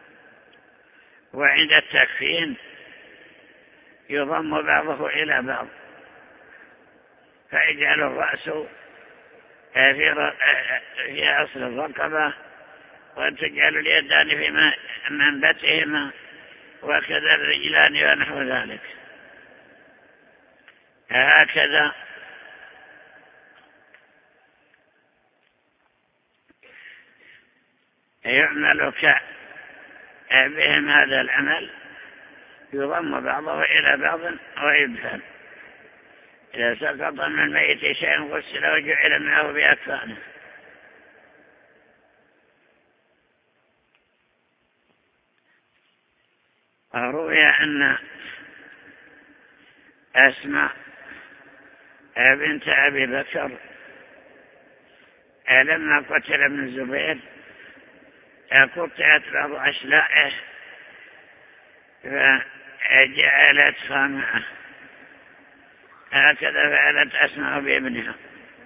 وعند التكفين يضم بعضه إلى بعض، فيجعل الرأس في أصل الرقبة، وتجعل اليدان في منبتهما، وكذا الرجلان ونحو ذلك. هكذا يعمل بهم هذا العمل يضم بعضه إلى بعض ويدفن. إذا سقط من الميت شيء غسل وجعل معه بأكفانه. روي أن أسماء بنت أبي بكر لما قتل ابن الزبير قطعت بعض أشلائه فجعلت خامعة، هكذا فعلت أسماء بابنها.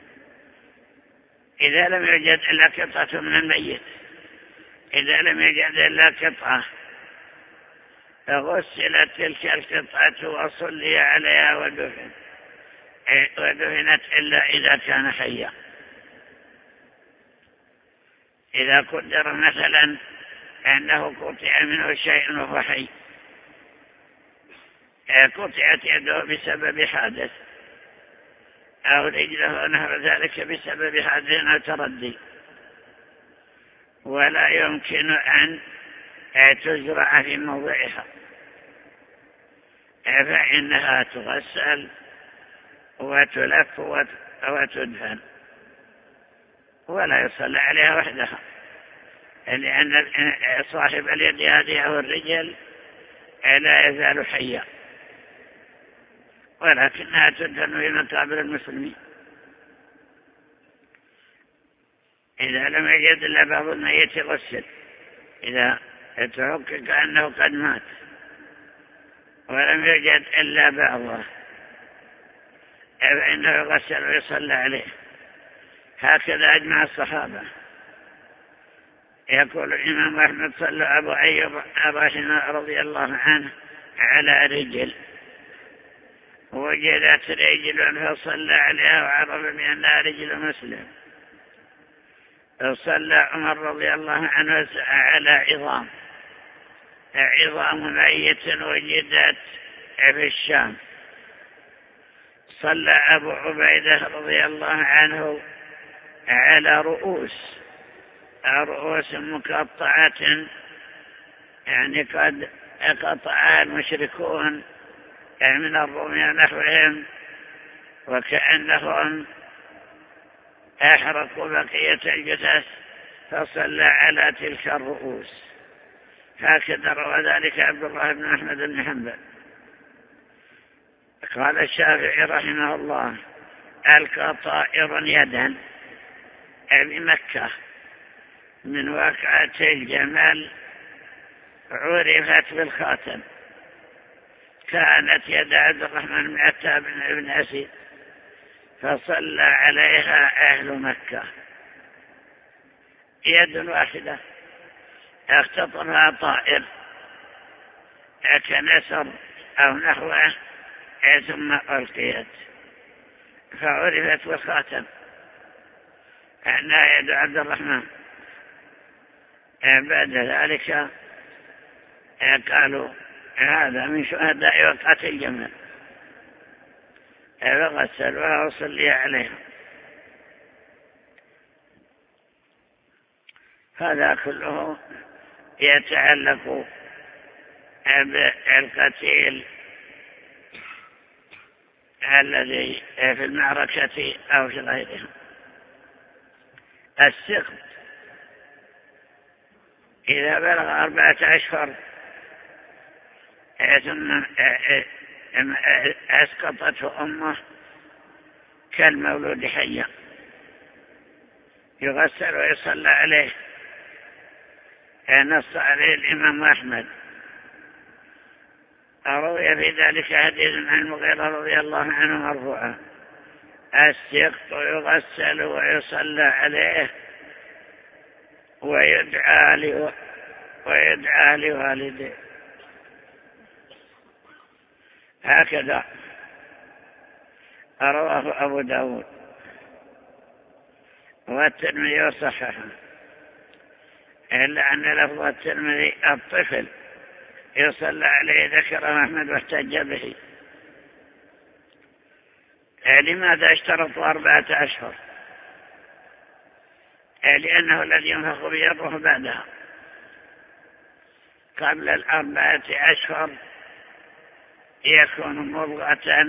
إذا لم يوجد إلا قطعة من الميت، إذا لم يوجد إلا قطعة غسلت تلك القطعة وصلي عليها ودفن ودفنت إلا إذا كان حيا. إذا قدر مثلا أنه قطع منه شيء وهو حي، قطعت يده بسبب حادث أو رجله نحو ذلك بسبب حادث أو تردي، ولا يمكن أن تزرع في موضعها، فإنها تغسل وتلف وتدفن ولا يصلى عليها وحدها، لأن صاحب اليد هذه أو الرجل لا يزال حيا، ولكنها تدفن في مقابر المسلمين. إذا لم يجد إلا بعض الميت يغسل، إذا تحقق أنه قد مات ولم يجد إلا بعضه فإنه يغسل ويصلى عليه. هكذا أجمع الصحابة. يقول الإمام أحمد صلى أبو أيوب الرحمة رضي الله عنه على رجل، وجدت رجل فصلى عليها وعرف بأنها رجل مسلم. صلى عمر رضي الله عنه على عظام عظام ميت وجدت في الشام. صلى أبو عبيدة رضي الله عنه على رؤوس رؤوس مقطعة، يعني قد قطعها المشركون من الروم نحوهم، وكأنهم أحرقوا بقية الجثث، فصلى على تلك الرؤوس. هكذا روى ذلك عبد الله بن أحمد بن حنبل. قال الشافعي رحمه الله: ألقى طائر يدا بمكة من واقعة الجمل عرفت بالخاتم، كانت يد عبد الرحمن بن عتاب بن أسيد، فصلى عليها أهل مكة. يد واحدة اختطفها طائر كنسر أو نحوه ثم ألقيت فعرفت بالخاتم أنها يد عبد الرحمن. بعد ذلك قالوا هذا من شهداء وقعة الجمل، فغسلوها وصلي عليها. هذا كله يتعلق بالقتيل الذي في المعركة أو في غيرها. السقط إذا بلغ أربعة أشهر ثم أسقطته أمه كالمولود حيا، يغسل ويصلى عليه. نص عليه الإمام أحمد. أروي في ذلك حديث عن المغيرة رضي الله عنه مرفوعا: السقط يغسل ويصلى عليه ويدعى له ويدعى لوالده. هكذا رواه أبو داود والترمذي وصححه، إلا أن لفظ الترمذي الطفل يصلى عليه ذكر أحمد واحتج به. لماذا اشترطوا أربعة أشهر؟ لأنه الذي ينفخ به الروح بعدها، قبل الأربعة أشهر يكون مضغة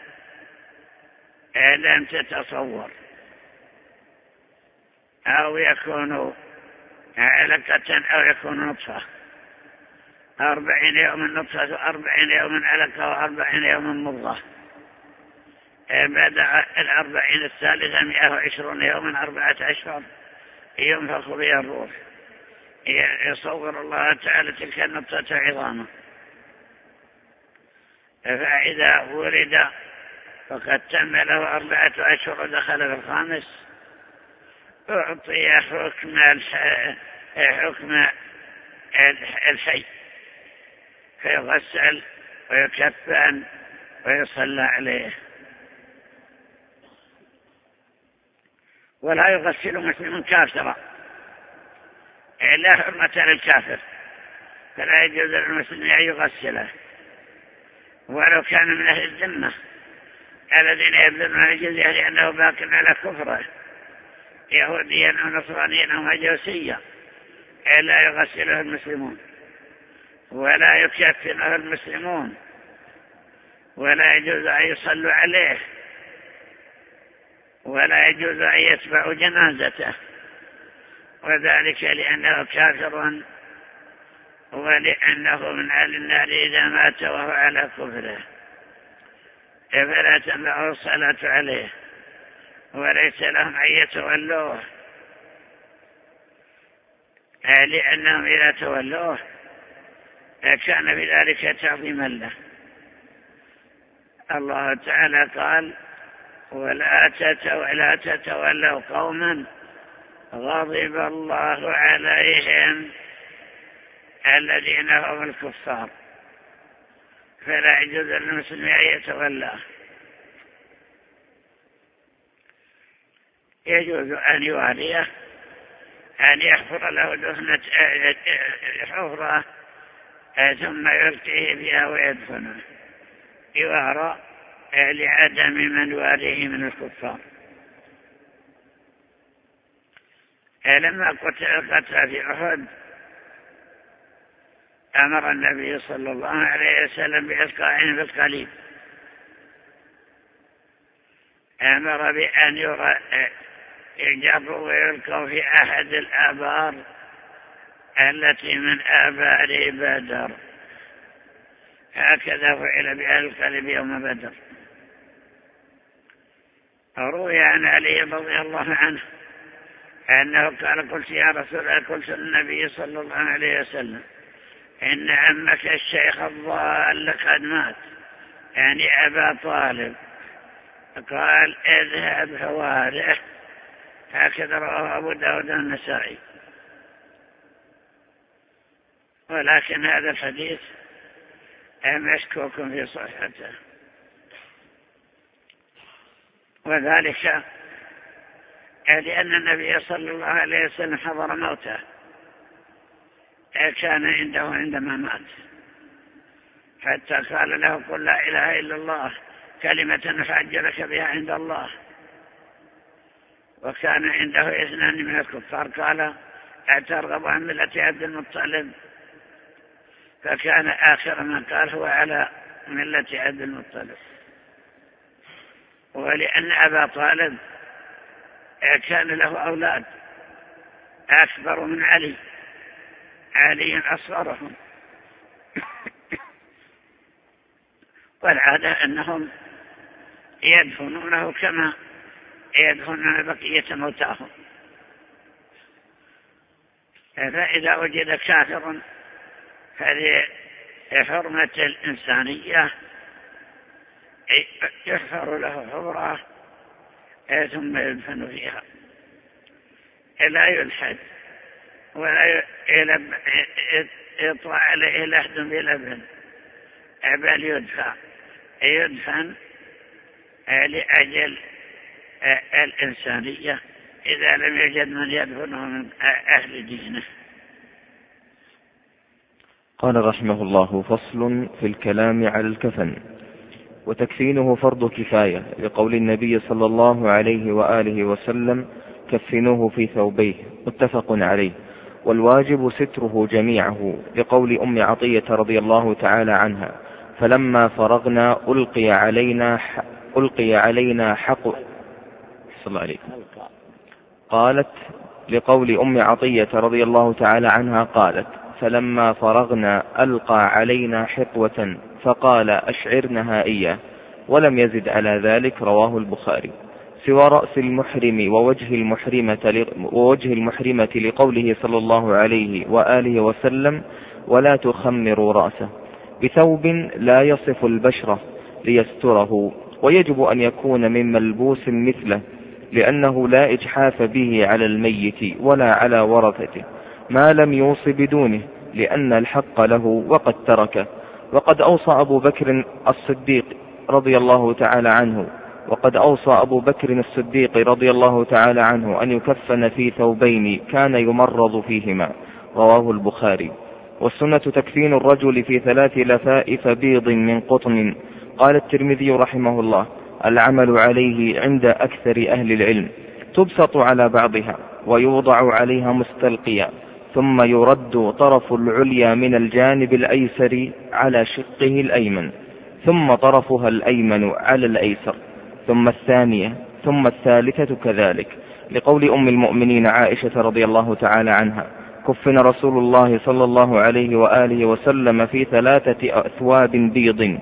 لم تتصور، أو يكون علقة أو يكون نطفة. أربعين يوم نطفة وأربعين يوم علقة وأربعين يوم مضغة. بدأ الأربعين الثالثة مئة وعشرون يوما أربعة أشهر ينفخ بها الروح، يصور الله تعالى تلك النطفة عظاما. فإذا ولد فقد تم له أربعة أشهر ودخل في الخامس، أعطي حكم حكم الحي، فيغسل ويكفن ويصلى عليه. ولا يغسل مسلم كافرا إلا حرمة للكافر، فلا يجوز للمسلم أن يغسله ولو كان من أهل الذمة الذين يبذلون الجزية لأنه باق على كفره، يهوديا أو نصرانيا أو مجوسيا، إلا يغسله المسلمون ولا يكفنه المسلمون، ولا يجوز أن يصلوا عليه، ولا يجوز أن يتبعوا جنازته، وذلك لأنه كافر ولأنه من أهل النار إذا مات وهو على كفره، فلا تنبغي الصلاة عليه وليس لهم أن يتولوه، لأنهم إذا تولوه كان بذلك تعظيما له. الله تعالى قال: ولا ولا تتولوا قوما غضب الله عليهم الذين هم الكفار، فلا يجوز للمسلم أن يتولاه. يجوز أن يواليه، أن يحفر له دفنة حفرة ثم يلقيه بها ويدفنه، يوارى لعدم من واليه من الكفار. لما قتل قتل في أحد أمر النبي صلى الله عليه وسلم بإلقائهم بالقليب، أمر بأن يجروا ويلقوا في أحد الآبار التي من آبار بدر، هكذا فعل بأهل القليب يوم بدر. روي عن علي رضي الله عنه أنه قال: قلت يا رسول الله، قلت للنبي صلى الله عليه وسلم: إن عمك الشيخ الضال قد مات، يعني أبا طالب. قال: اذهب فواره. هكذا رواه أبو داود النسائي. ولكن هذا الحديث مشكوك في صحته، وذلك لأن النبي صلى الله عليه وسلم حضر موته، كان عنده عندما مات، حتى قال له: قل لا إله إلا الله كلمة نحجرك بها عند الله. وكان عنده اثنان من الكفار، قال: أترغب عن ملة عبد المطلب؟ فكان آخر من قال هو على ملة عبد المطلب. ولأن أبا طالب كان له أولاد أكبر من علي، علي أصغرهم، والعادة أنهم يدفنونه كما يدفنون بقية موتاهم. فإذا وجد كافر هذه حرمة الإنسانية، يحفر له حفرة ثم يدفن فيها، لا يلحد ولا يطلع عليه لحد بلبن، بل يدفن يدفن لأجل الإنسانية إذا لم يجد من يدفنه من أهل دينه. قال رحمه الله: فصل في الكلام على الكفن. وتكفينه فرض كفاية، لقول النبي صلى الله عليه وآله وسلم: كفنوه في ثوبيه، متفق عليه. والواجب ستره جميعه، لقول أم عطية رضي الله تعالى عنها: فلما فرغنا ألقي علينا ألقي علينا حق صلى الله عليه. قالت لقول أم عطية رضي الله تعالى عنها قالت: فلما فرغنا ألقى علينا حقوة فقال: أشعرنها إياه، ولم يزد على ذلك. رواه البخاري. سوى رأس المحرم ووجه المحرمة, ووجه المحرمة لقوله صلى الله عليه وآله وسلم: ولا تخمروا رأسه، بثوب لا يصف البشرة ليستره، ويجب أن يكون من ملبوس مثله، لأنه لا إجحاف به على الميت ولا على ورثته، ما لم يوص بدونه، لأن الحق له وقد تركه. وقد أوصى أبو بكر الصديق رضي الله تعالى عنه وقد أوصى أبو بكر الصديق رضي الله تعالى عنه أن يكفن في ثوبين كان يمرض فيهما. رواه البخاري. والسنة تكفين الرجل في ثلاث لفائف بيض من قطن. قال الترمذي رحمه الله: العمل عليه عند أكثر أهل العلم، تبسط على بعضها ويوضع عليها مستلقيا، ثم يرد طرف العليا من الجانب الأيسر على شقه الأيمن، ثم طرفها الأيمن على الأيسر، ثم الثانية، ثم الثالثة كذلك، لقول أم المؤمنين عائشة رضي الله تعالى عنها: كفن رسول الله صلى الله عليه وآله وسلم في ثلاثة أثواب بيض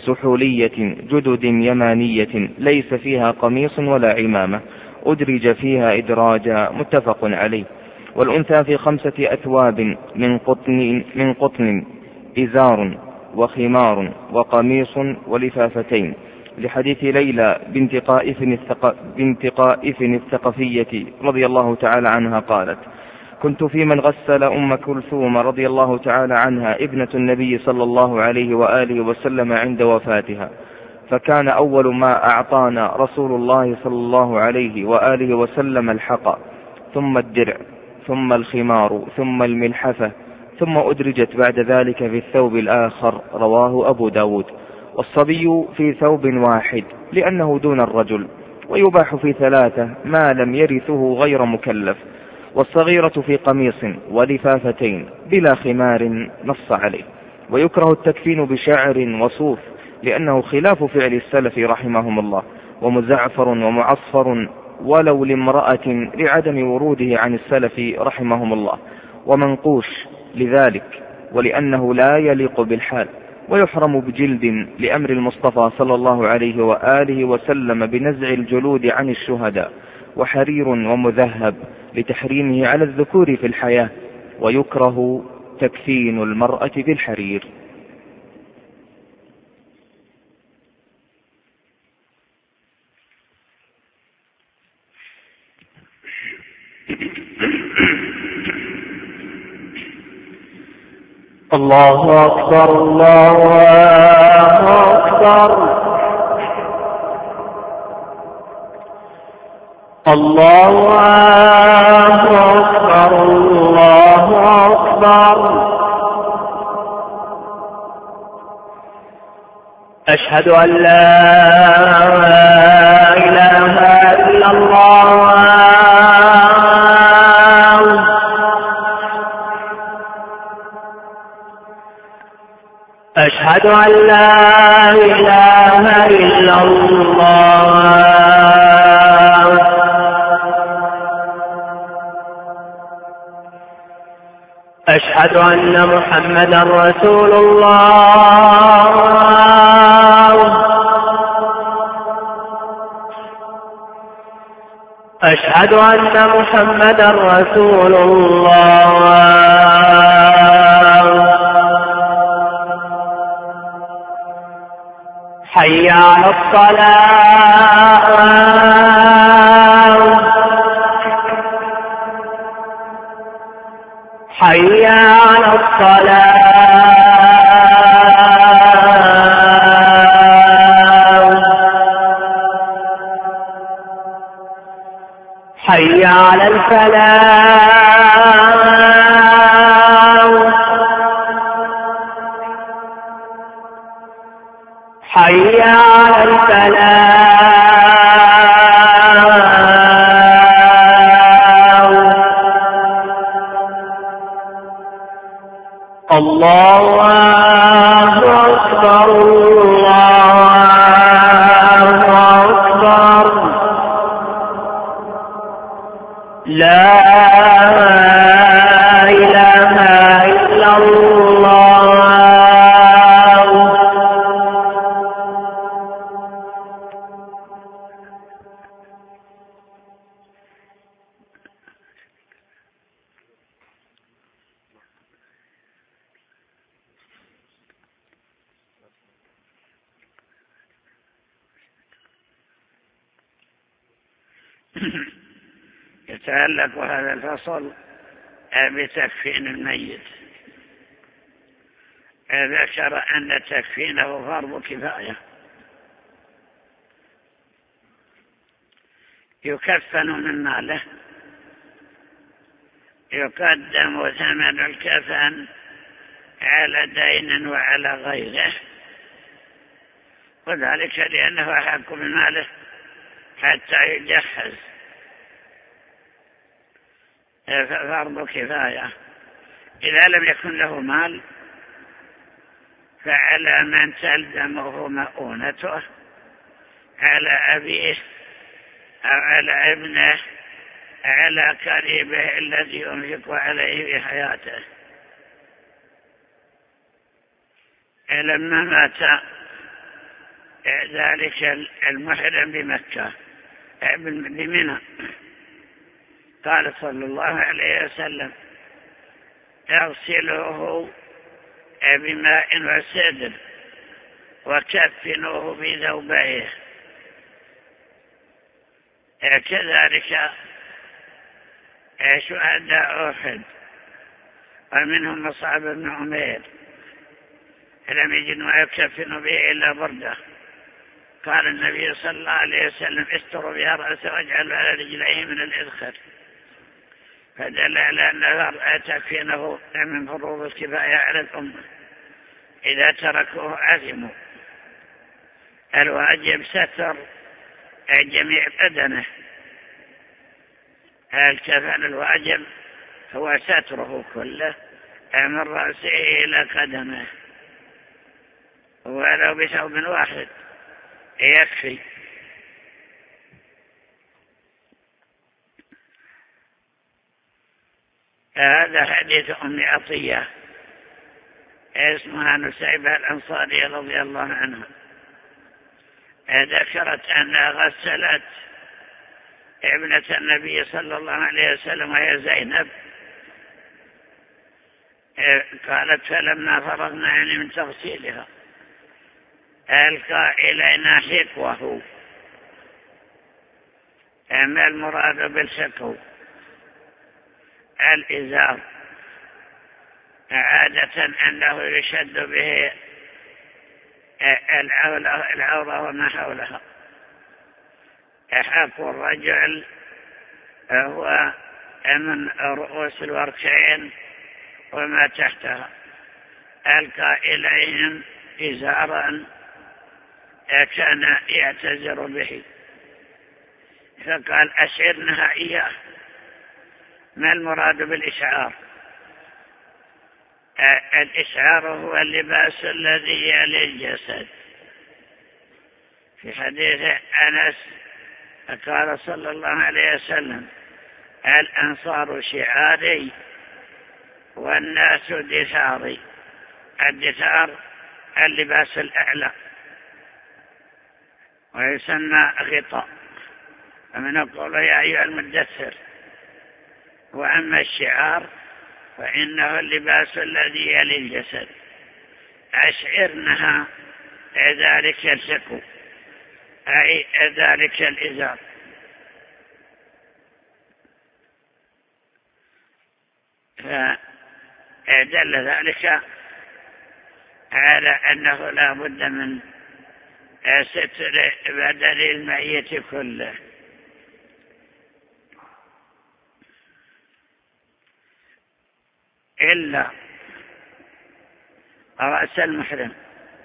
سحولية جدد يمانية ليس فيها قميص ولا عمامة، أدرج فيها إدراجا، متفق عليه. والأنثى في خمسة أثواب من قطن, من قطن إزار وخمار وقميص ولفافتين، لحديث ليلى بنت قائف, الثق... بنت قائف الثقفية رضي الله تعالى عنها قالت: كنت في من غسل أم كلثوم رضي الله تعالى عنها ابنة النبي صلى الله عليه وآله وسلم عند وفاتها، فكان أول ما أعطانا رسول الله صلى الله عليه وآله وسلم الحقى، ثم الدرع، ثم الخمار، ثم الملحفة، ثم أدرجت بعد ذلك في الثوب الآخر. رواه أبو داود. والصبي في ثوب واحد لأنه دون الرجل، ويباح في ثلاثة ما لم يرثه غير مكلف، والصغيرة في قميص ولفافتين بلا خمار نص عليه. ويكره التكفين بشعر وصوف، لأنه خلاف فعل السلف رحمهم الله، ومزعفر ومعصفر ولو لامرأة لعدم وروده عن السلف رحمهم الله، ومنقوش لذلك ولأنه لا يليق بالحال. ويحرم بجلد لأمر المصطفى صلى الله عليه وآله وسلم بنزع الجلود عن الشهداء، وحرير ومذهب لتحريمه على الذكور في الحياة. ويكره تكفين المرأة بالحرير. الله أكبر الله أكبر الله أكبر الله أكبر. أشهد أن لا إله إلا الله أشهد أن لا إله إلا الله أشهد أن محمدا رسول الله أشهد أن محمدا رسول الله. حي على الصلاة حي على الصلاة حي على الفلاح حي على الفلاح الله أكبر الله أكبر لا إله إلا الله. يتعلق هذا الفصل بتكفين الميت. ذكر أن تكفينه فرض كفاية، يكفن من ماله، يقدم ثمن الكفن على دين وعلى غيره، وذلك لأنه أحق بماله حتى يجهز. فرض كفاية. إذا لم يكن له مال فعلى من تلزمه مؤونته، على أبيه أو على ابنه، على قريبه الذي ينفق عليه في حياته. لما مات ذلك المحرم بمكة بمنى قال صلى الله عليه وسلم: اغسلوه بماء وسدر وكفنوه بثوبيه. كذلك شهداء أحد ومنهم مصعب بن عمير لم يجد ما يكفن به إلا بردة، قال النبي صلى الله عليه وسلم: استروا بها رأسه واجعلوا على رجليه من الإذخر، فدل على أن تكفينه من فروض الكفاية على الأمة، إذا تركوه عزموا. الواجب ستر جميع بدنه. الكفن الواجب هو ستره كله من رأسه إلى قدمه، ولو بثوب واحد يكفي. هذا حديث أم عطية اسمها نسيبة الأنصارية رضي الله عنها، ذكرت أنها غسلت ابنة النبي صلى الله عليه وسلم وهي زينب. قالت: فلما فرغنا يعني من تغسيلها ألقى إلينا حكوه. ما المراد بالحكو؟ الإزار، عادة أنه يشد به العورة وما حولها. حكو الرجل هو من رؤوس الوركين وما تحتها. ألقى إليهم إزارا كان يعتذر به، فقال: أشعرنها إياه. ما المراد بالإشعار؟ الإشعار هو اللباس الذي يلي الجسد. في حديث أنس قال صلى الله عليه وسلم: الأنصار شعاري والناس دثاري. الدثار اللباس الأعلى ويسمى غطاء، ومن يقول: يا أيها المدثر. وأما الشعار فإنه اللباس الذي يلي الجسد. أشعرنها ذلك السكو، أي ذلك الإزار. فدل ذلك على أنه لا بد من ستر بدن الميت كله. إلا رأس المحرم،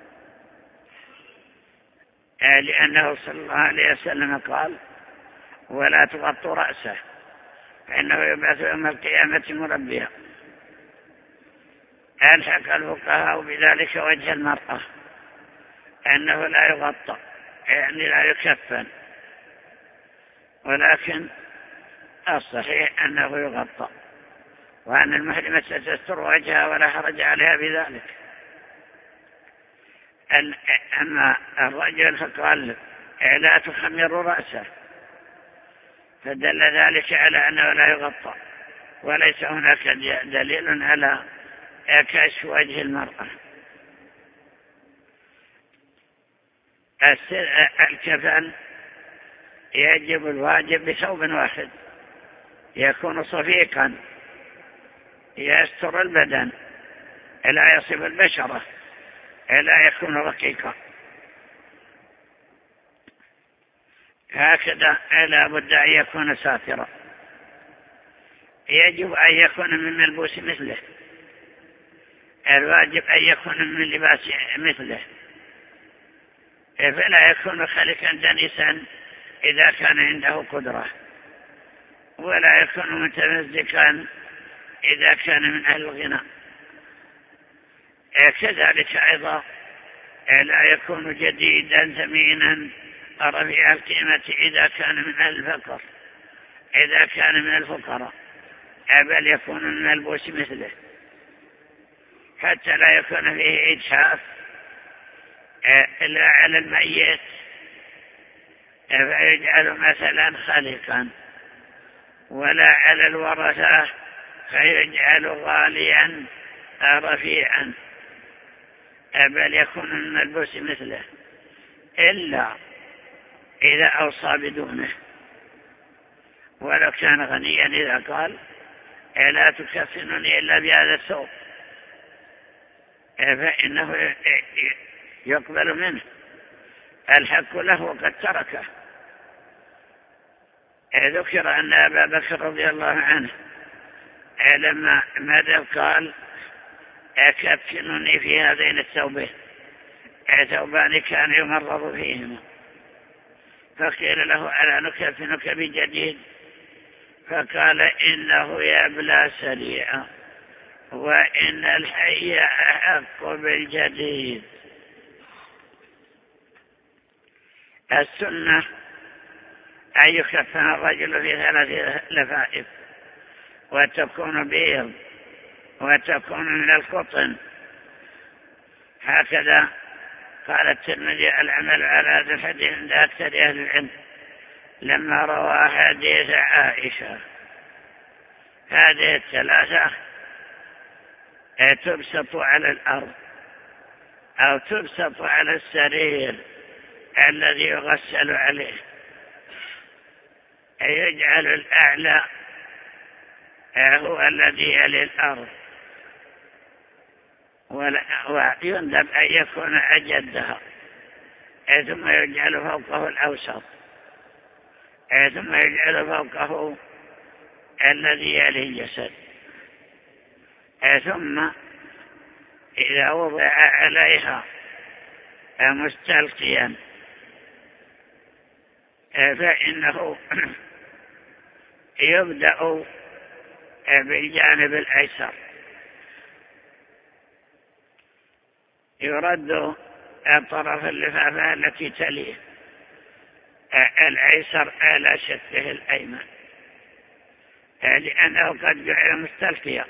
لأنه صلى الله عليه وسلم قال: ولا تغطوا رأسه فإنه يبعث يوم القيامة مربيا. ألحق الفقهاء بذلك وجه المرأة أنه لا يغطى، يعني لا يكفن، ولكن الصحيح أنه يغطى، وأن المحرمة ستستر وجهها ولا حرج عليها بذلك. أما الرجل فقال لا تخمر رأسه، فدل ذلك على أنه لا يغطى، وليس هناك دليل على كشف وجه المرأة. الكفن يجب الواجب بثوب واحد يكون صفيقا يستر البدن، لا يصف البشرة، لا يكون رقيقا، هكذا لا بد أن يكون ساترا. يجب أن يكون من ملبوس مثله، الواجب أن يكون من لباس مثله، فلا يكون خلقا دنيسا إذا كان عنده قدرة، ولا يكون متمزقا إذا كان من أهل الغنى. كذلك أيضا لا يكون جديدا ثمينا رفيع القيمة إذا كان من أهل الفقر، إذا كان من الفقراء، بل يكون من ملبوس مثله، حتى لا يكون فيه إجحاف لا على الميت فيجعل مثلا خلقا، ولا على الورثة فيجعل غاليا رفيعا، بل يكون من ملبوس مثله، إلا إذا أوصى بدونه. ولو كان غنيا إذا قال لا تكفنني إلا بهذا الثوب فإنه يقبل منه، الحق له وقد تركه. ذكر أن أبا بكر رضي الله عنه لما ماذا قال كفنني في هذين الثوبين، ثوبان كان يمرض فيهما، فقيل له ألا نكفنك بجديد؟ فقال إنه يبلى سريعا، وإن الحي أحق بالجديد. السنة أن يكفن الرجل في ثلاث لفائف، وتكون بيض، وتكون من القطن، هكذا قال الترمذي العمل على هذا الحديث عند أكثر أهل العلم لما روى حديث عائشة. هذه الثلاثة تبسط على الأرض أو تبسط على السرير الذي يغسل عليه، يجعل الأعلى هو الذي يلي الأرض، ويندب أن يكون أجدها، ثم يجعل فوقه الأوسط، ثم يجعل فوقه الذي يلي الجسد، ثم إذا وضع عليها مستلقيا فإنه يبدأ بالجانب الأيسر، يرد طرف اللفافة التي تليه الأيسر على شقه الأيمن، لأنه قد جعل مستلقيا،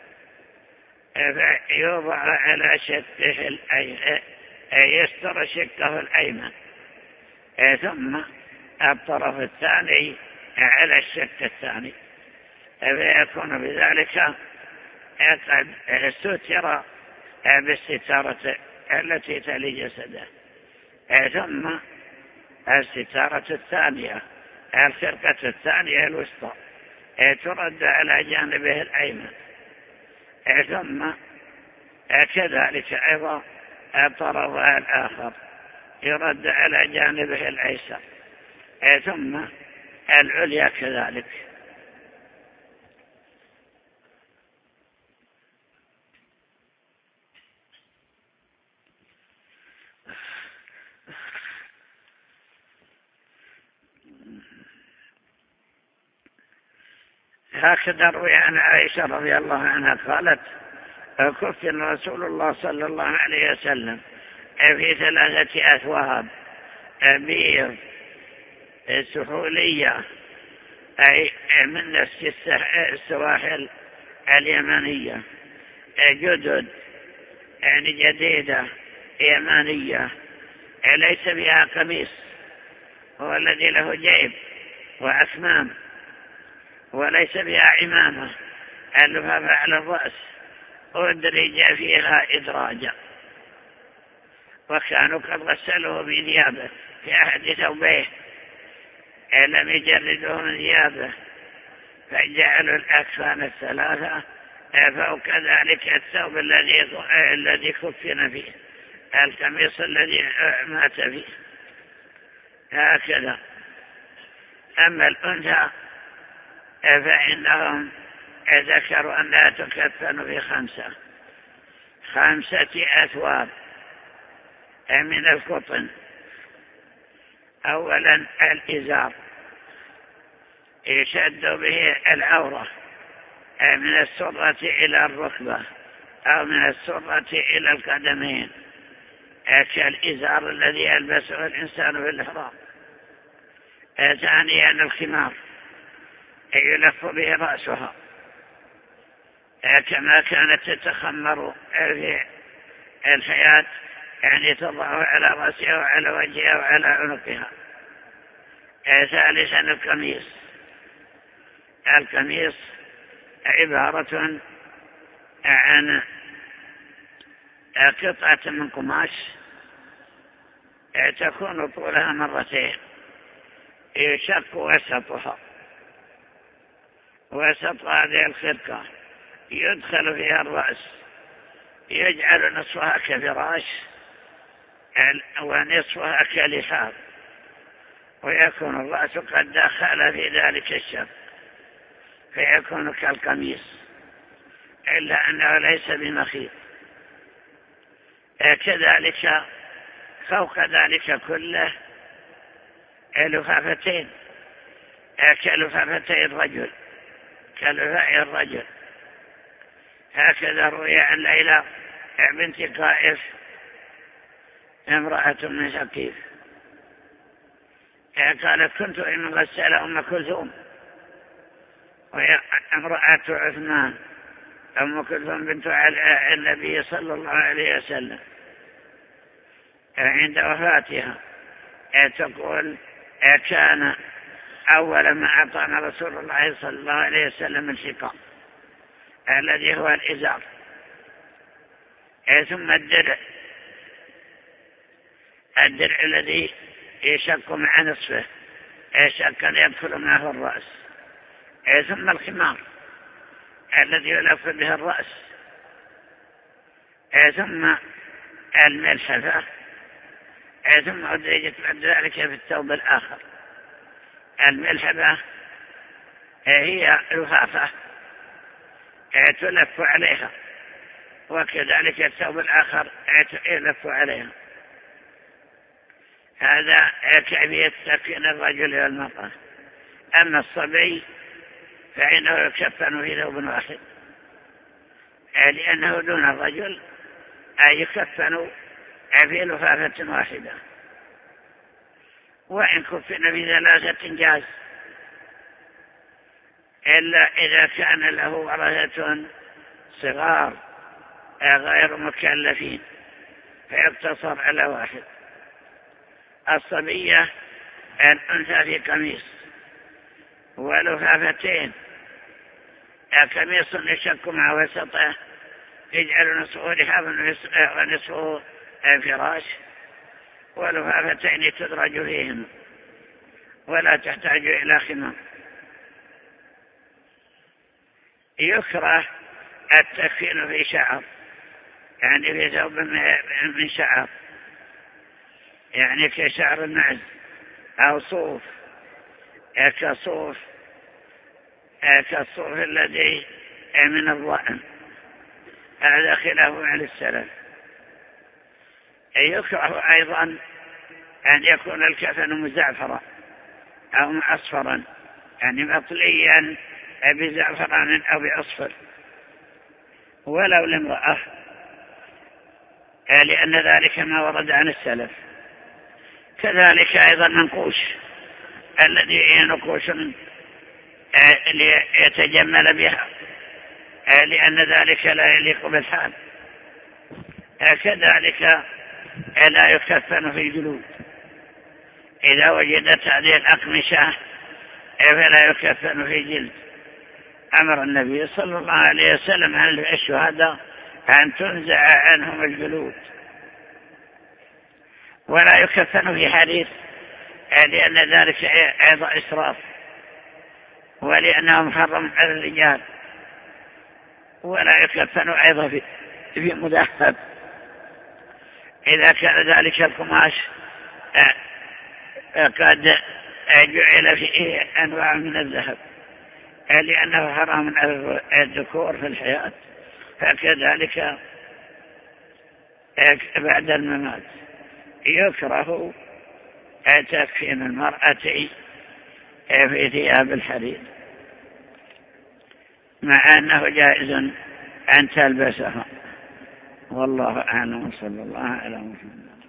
فيوضع على شقه الأيمن، يستر شقه الأيمن، ثم الطرف الثاني على الشق الثاني، فيكون بذلك قد ستر بالستارة التي تلي جسده. ثم الستارة الثانية، الخرقة الثانية الوسطى، ترد على جانبه الأيمن، ثم كذلك أيضا الطرف الآخر يرد على جانبه الأيسر، ثم العليا كذلك. هكذا روي عن عائشة رضي الله عنها قالت كفن رسول الله صلى الله عليه وسلم في ثلاثة أثواب بيض سحولية أي من نفس السواحل اليمنية، جدد يعني جديدة يمانية ليس بها قميص، هو الذي له جيب وأكمام، وليس بها عمامة اللفافة على الرأس أدرج فيها إدراجا، وكانوا قد غسلوه بثيابه في أحد ثوبيه لم يجردوه من ثيابه، فجعلوا الأكفان الثلاثة فوق ذلك الثوب الذي الذي كفن فيه، القميص الذي مات فيه، هكذا. أما الأنثى فإنهم ذكروا أنها تكفن في خمسة خمسة أثواب من القطن. أولا الإزار يشد به العورة من السرة إلى الركبة أو من السرة إلى القدمين كالإزار الذي يلبسه الإنسان في الإحرام. ثانيا الخمار يلف به رأسها كما كانت تتخمر في الحياة، يعني تضعه على رأسها وعلى وجهها وعلى عنقها. ثالثا القميص القميص عبارة عن قطعة من قماش تكون طولها مرتين، يشق وسطها، وسط هذه الخرقة يدخل فيها الرأس، يجعل نصفها كفراش ونصفها كلحاف، ويكون الرأس قد دخل في ذلك الشق فيكون كالقميص، إلا أنه ليس بمخيط. كذلك فوق ذلك كله لفافتين كلفافتي الرجل كلفاء الرجل. هكذا روي عن ليلى بنت قائف امرأة من ثقيف قالت كنت إن غسل أم كلثوم، وهي امرأة عثمان أم كلثوم بنت النبي صلى الله عليه وسلم عند وفاتها تقول كان أول ما أعطانا رسول الله صلى الله عليه وسلم الحقاء الذي هو الإزار، ثم الدرع الدرع الذي يشق مع نصفه شقا يدخل معه الرأس، ثم الخمار الذي يلف به الرأس، ثم الملحفة، ثم أدرجت بعد ذلك في الثوب الآخر. الملحفة هي لفافة تلف عليها، وكذلك الثوب الآخر يلف عليها. هذا كيفية تكفين الرجل والمرأة. أما الصبي فإنه يكفن في ثوب واحد، لأنه دون الرجل أي يكفن في لفافة واحدة، وإن كفن في ثلاثة جاز، إلا إذا كان له ورثة صغار غير مكلفين فيقتصر على واحد. الصبية الأنثى في قميص ولفافتين، قميص يشك مع وسطه يجعل نصفه لحاف ونصفه فراش، ولفافتين تدرج فيهم ولا تحتاج إلى خمام. يكره التكفين في شعر، يعني في ثوب من شعر، يعني كشعر المعز أو صوف كصوف كالصوف الذي من الضأن، هذا خلاف عن السلف. يكره أيضا أن يكون الكفن مزعفرا أو معصفرا، يعني مطليا بزعفران أو بعصفر، ولو لامرأة، لأن ذلك ما ورد عن السلف. كذلك أيضا منقوش الذي نقوش ليتجمل بها، لأن ذلك لا يليق بالحال. كذلك لا يكفن في الجلود، إذا وجدت هذه الأقمشة فلا يكفن في جلد. أمر النبي صلى الله عليه وسلم عن الشهداء أن تنزع عنهم الجلود، ولا يكفن في حرير، لأن ذلك أيضا إسراف، ولأنه محرم على الرجال. ولا يكفن أيضا في مذهب، إذا كان ذلك القماش قد جعل فيه أنواع من الذهب، لأنه حرام على الذكور في الحياة. فكذلك بعد الممات يكره تكفين المرأة في ثياب الحرير، مع أنه جائز أن تلبسها. والله أعلم، صلى الله عليه وسلم.